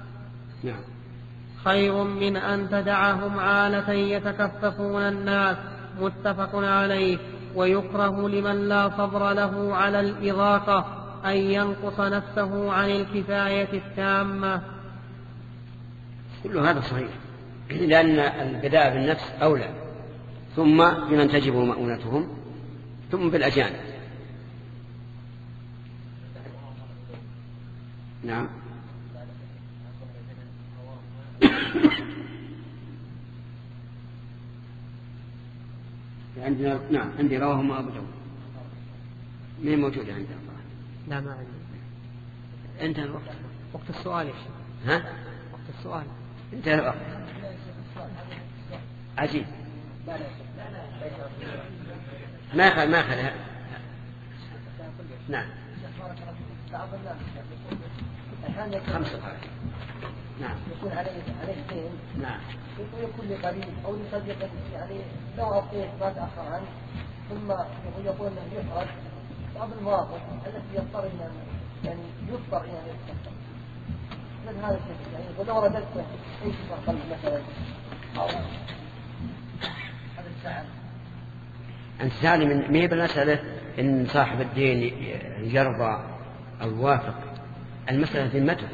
خير من أن تدعهم عالة يتكففون الناس، متفق عليه. ويكره لمن لا صبر له على الإضاقة أن ينقص نفسه عن الكفاية التامة. كل هذا صحيح، لأن البداء بالنفس أولى، ثم بمن تجب مؤونتهم، ثم بالأجانب. نعم. عندنا نعم عندي رواهم أبو داود. مين موجود عندنا؟ لا ما عندي. انتهى الوقت. وقت السؤال يا شيخ. ها؟ وقت السؤال. انتهى الوقت. عجيب. ما خل ما خل. نعم. خمسة دقائق. نعم. يكون عليه عليه دين. نعم. يكون لقريب أو لصديق يعني لو أعطيه ما تأخر عنه، ثم يقول أنه يخرج بعض المواقف التي يضطر يعني يضطر يعني من هذا الشيء يعني إذا وردت أي قلب مثلا أو هذا الساعة. أنت تعلم من مية بالمسألة إن صاحب الدين يرضى أو يوافق المسألة ذمته،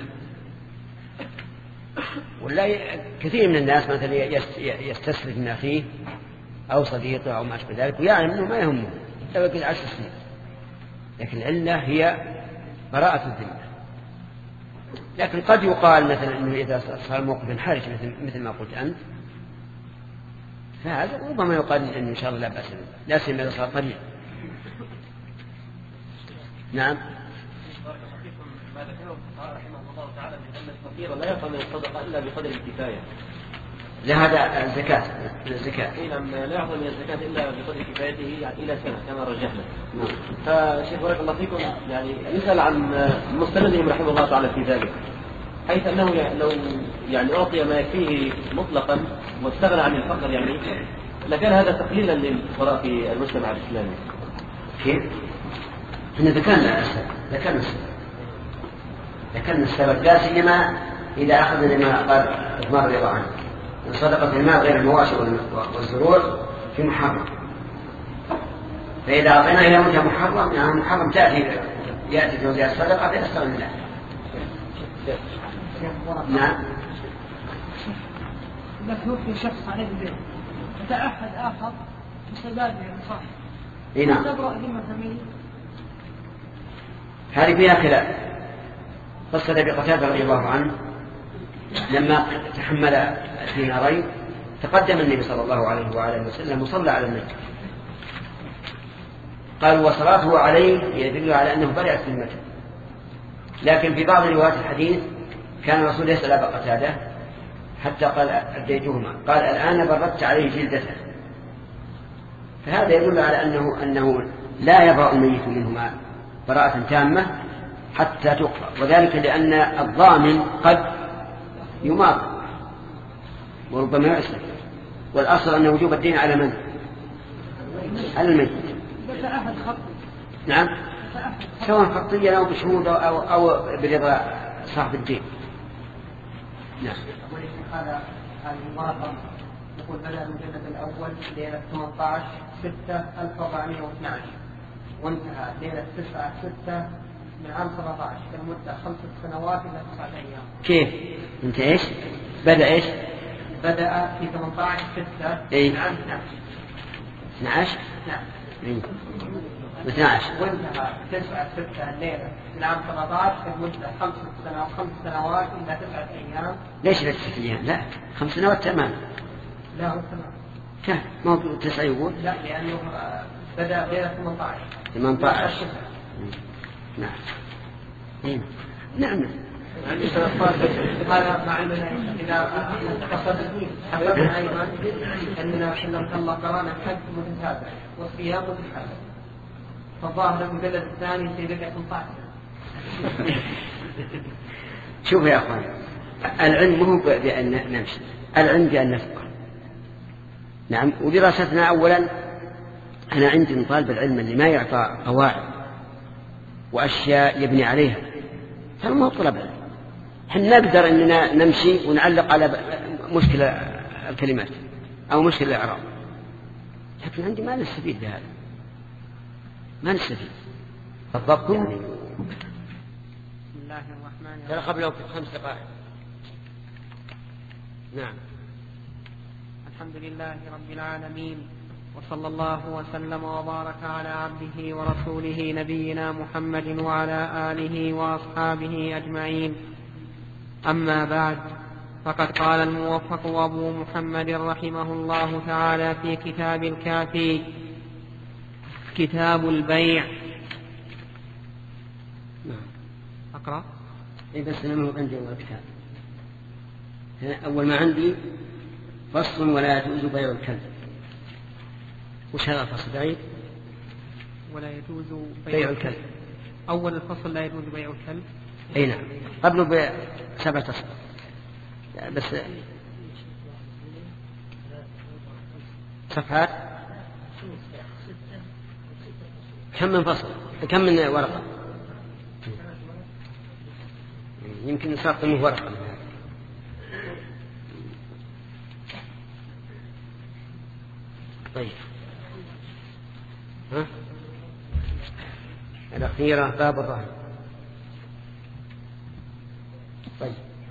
ولا كثير من الناس مثلا يستسلف من أخيه أو صديقه أو ما أشبه ذلك ويعلم أنه ما يهمه لو يقول عشر سنين، لكن العلة هي براءة الذمة. لكن قد يقال مثلا أنه إذا صار موقف حرج مثل, مثل ما قلت أنت فهذا ربما يقال أنه إن شاء الله لا بأس لا سيما إذا صار قليل. نعم. ما ذكره رحمه الله تعالى من أن الفقير لا يقع من الصدقة إلا بقدر الكفاية. لهذا الزكاة من الزكاة. إيه نعم لا يعطى من الزكاة إلا بقدر كفايته يعني إلى سنة كما رجحنا. نعم. فشيخ بارك الله فيكم يعني يسأل عن مستندهم رحمه الله تعالى في ذلك، حيث أنه لو يعني أعطي ما يكفيه مطلقا واستغنى عن الفقر يعني لكان هذا تقليلا للفقراء في المجتمع الإسلامي. كيف؟ إن ذكرنا ذكرنا السبب ذكرنا السبب لا سيما إذا أخذ لما قال عثمان رضي الله عنه من صدقة المال غير المواشي والزروع في محرم، فإذا أعطينا إلى وجه محرم يعني محرم تأتي يأتي في وجه الصدقة فيستغنى الله. نعم. إذا توفي شخص عليه البيت فتأحد آخر بسبب صاحب. إيه نعم. تبرأ ذمة منه. هذه فيها خلاف. قصة أبي قتادة رضي الله عنه لما تحمل الدينارين تقدم النبي صلى الله عليه وآله وسلم وصلى على الميت، قالوا وصلاته عليه يدل على أنه برئت ذمته. لكن في بعض روايات الحديث كان الرسول يسأل أبا قتادة حتى قال أديتهما، قال الآن بردت عليه جلدته، فهذا يدل على أنه, أنه لا يبرأ الميت منهما براءة تامة حتى تقضى، وذلك لأن الضامن قد يماط وربما يعسر، والأصل أن وجوب الدين على من؟ على الميت. نعم، سواء خطيا أو بشهود أو, أو برضا صاحب الدين. نعم. هذا هذه المراقبة نقول بدأ المجلد الأول ليلة ثمانية عشر ستة ألف وأربعمائة واثني عشر وانتهى ليلة تسعة ستة من عام سبعة عشر كالمدة خمسة سنوات إلى تسعة أيام. كيف؟ أنت إيش؟ بدأ إيش؟ بدأ في ثمانية عشر ستة إيه؟ من عام اثني عشر. اثني عشر؟ نعم. إيه؟ اثني عشر. وانتهى تسعة ستة الليلة من عام سبعة عشر كالمدة خمسة سنوات خمس سنوات إلى تسعة أيام. ليش لا تسعة أيام؟ لا خمس سنوات تمام. لا هو تمام. كم؟ موضوع تسعة يقول؟ لا لأنه بدأ ليلة ثمانية عشر. ثمانية عشر. نعم. إيه؟ نعم. هذا ما عندنا إذا حفظنا أيضا أننا إن الله قرانا الحج متتابع والصيام متتابع، فالظاهر المجلد الثاني سيبقى ثمانية عشر. شوف يا أخوان، العلم مو بأن نمشي، العلم بأن نفقه. نعم. ودراستنا أولا أنا عندي من طالب العلم اللي ما يعطى قواعد وأشياء يبني عليها فما هو طلب العلم. حنا نقدر أننا نمشي ونعلق على مشكلة الكلمات أو مشكلة الإعراب، لكن عندي ما نستفيد بهذا، ما نستفيد بالضبط. يعني بسم الله الرحمن الرحيم. ترى قبله خمس دقائق. نعم. الحمد لله رب العالمين، وصلى الله وسلم وبارك على عبده ورسوله نبينا محمد وعلى آله وأصحابه أجمعين. أما بعد، فقد قال الموفق أبو محمد رحمه الله تعالى في كتاب الكافي كتاب البيع. نعم. أقرأ؟ إيه بس أنا ما عندي أول كتاب. أول ما عندي فصل ولا يجوز بيع الكلب. وش هذا الفصل بعيد؟ ولا يجوز بيع الكلب. أول الفصل لا يجوز بيع الكلب. أي نعم. قبله بسبعة أصفار بس صفحات. كم من فصل؟ كم من ورقة؟ يمكن نساقمه ورقة. طيب ها الأخيرة باب الرهن. طيب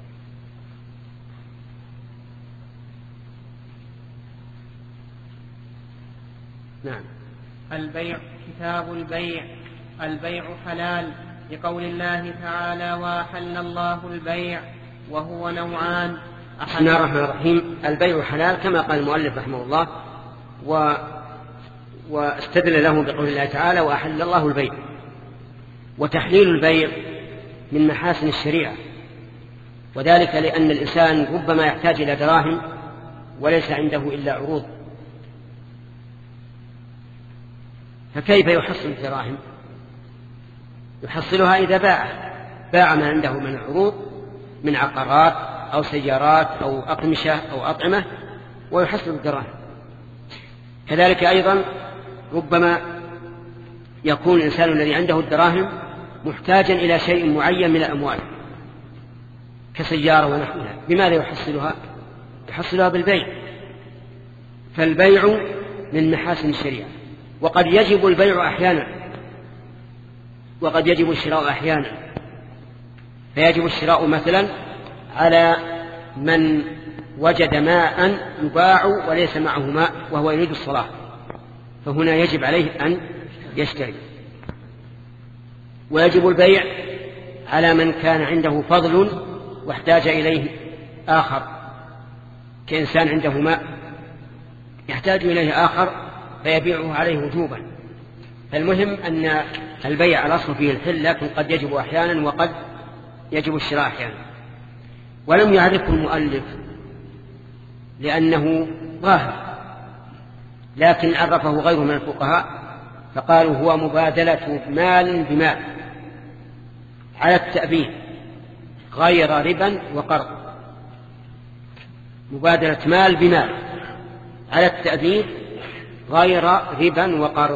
نعم. البيع. كتاب البيع. البيع حلال لقول الله تعالى وأحل الله البيع وهو نوعان. بسم الله الرحمن الرحيم. البيع حلال كما قال المؤلف رحمه الله، و واستدل له بقول الله تعالى وأحل الله البيع. وتحليل البيع من محاسن الشريعة، وذلك لأن الإنسان ربما يحتاج إلى دراهم وليس عنده إلا عروض، فكيف يحصل الدراهم؟ يحصلها إذا باع باع ما عنده من عروض من عقارات أو سيارات أو أقمشة أو أطعمة ويحصل الدراهم. كذلك أيضا ربما يكون الإنسان الذي عنده الدراهم محتاجا إلى شيء معين من الأموال كسيارة ونحوها، بماذا يحصلها؟ يحصلها بالبيع. فالبيع من محاسن الشريعة، وقد يجب البيع أحيانا وقد يجب الشراء أحيانا. فيجب الشراء مثلا على من وجد ماء يباع وليس معه ماء وهو يريد الصلاة، فهنا يجب عليه أن يشتري. ويجب البيع على من كان عنده فضل واحتاج إليه آخر، كإنسان عنده ماء يحتاج إليه آخر فيبيعه عليه وجوبا. فالمهم أن البيع الأصل فيه الحل، لكن قد يجب أحيانا وقد يجب الشراء أحيانا. ولم يعرفه المؤلف لأنه ظاهر، لكن عرفه غيره من الفقهاء فقالوا هو مبادلة مال بمال على التأبيد غير ربا وقرض. مبادلة مال بمال على التأبيد غير ربا وقرض.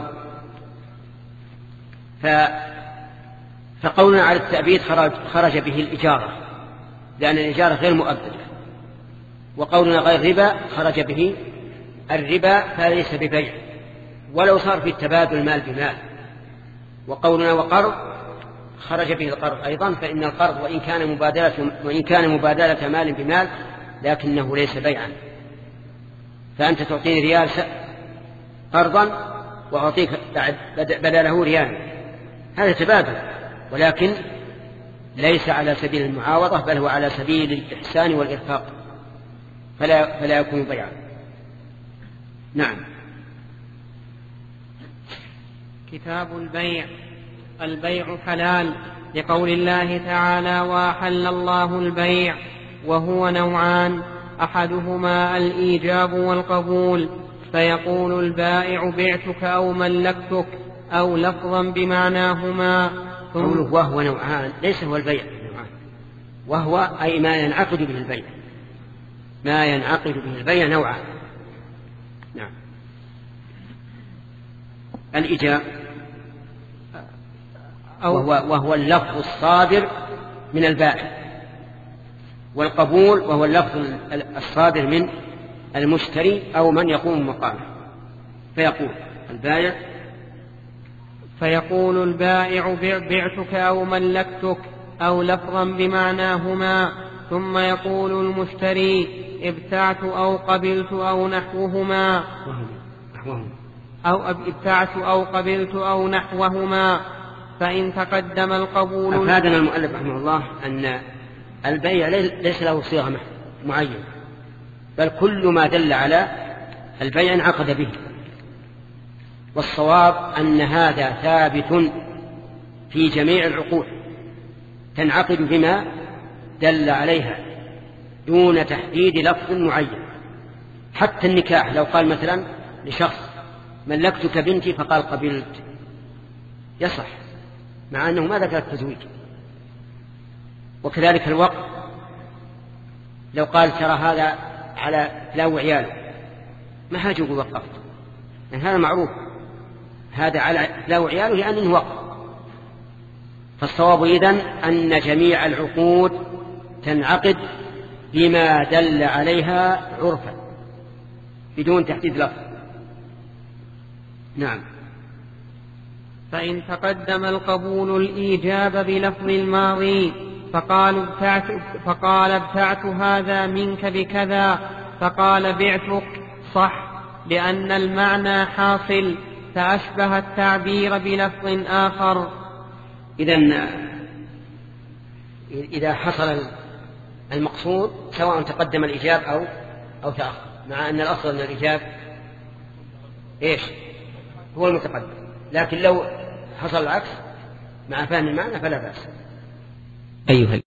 ف... فقولنا على التأبيد خرج, خرج به الإجارة، لأن الإجارة غير مؤبدة، وقولنا غير ربا خرج به الربا فليس ببيع ولو صار في التبادل مال بمال. وقولنا وقرض خرج به القرض أيضا، فإن القرض وإن كان مبادلة, وإن كان مبادلة مال بمال لكنه ليس بيعا. فأنت تعطيني ريال قرضا وأعطيك بدله ريال، هذا تبادل، ولكن ليس على سبيل المعاوضة بل هو على سبيل الإحسان والإرفاق، فلا, فلا يكون بيعا. نعم. كتاب البيع. البيع حلال لقول الله تعالى وأحل الله البيع وهو نوعان، أحدهما الإيجاب والقبول، فيقول البائع بعتك أو ملكتك أو لفظا بمعناهما. قوله وهو نوعان ليس هو البيع نوعان، وهو أي ما ينعقد به البيع، ما ينعقد به البيع نوعان. نعم. الإيجاب وهو, وهو اللفظ الصادر من البائع، والقبول وهو اللفظ الصادر من المشتري أو من يقوم مقامه. فيقول البائع فيقول البائع بعتك أو ملكتك أو لفظا بمعناهما، ثم يقول المشتري ابتعت أو قبلت أو نحوهما أو ابتعت أو قبلت أو نحوهما. فإن تقدم القبول. أفادنا المؤلف رحمه الله أن البيع ليس له صيغة معينة، بل كل ما دل على البيع انعقد به. والصواب أن هذا ثابت في جميع العقود، تنعقد بما دل عليها دون تحديد لفظ معين. حتى النكاح لو قال مثلا لشخص ملكتك بنتي فقال قبلت يصح، مع أنه ما ذكر التزويج. وكذلك الوقت لو قال ترى هذا على فلان وعياله ما حاجة يقول وقفت، يعني هذا معروف، هذا على فلان وعياله لأنه وقف. فالصواب إذن أن جميع العقود تنعقد بما دل عليها عرفا بدون تحديد لفظ. نعم. فإن تقدم القبول الإيجاب بلفظ الماضي فقال ابتعت, فقال ابتعت هذا منك بكذا فقال بعتك، صح، لأن المعنى حاصل فأشبه التعبير بلفظ آخر. إذن إذا حصل المقصود سواء تقدم الإيجاب أو أو تأخر، مع أن الأصل أن الإيجاب إيش هو المتقدم، لكن لو حصل العكس مع فهم المعنى فلا بأس. أيها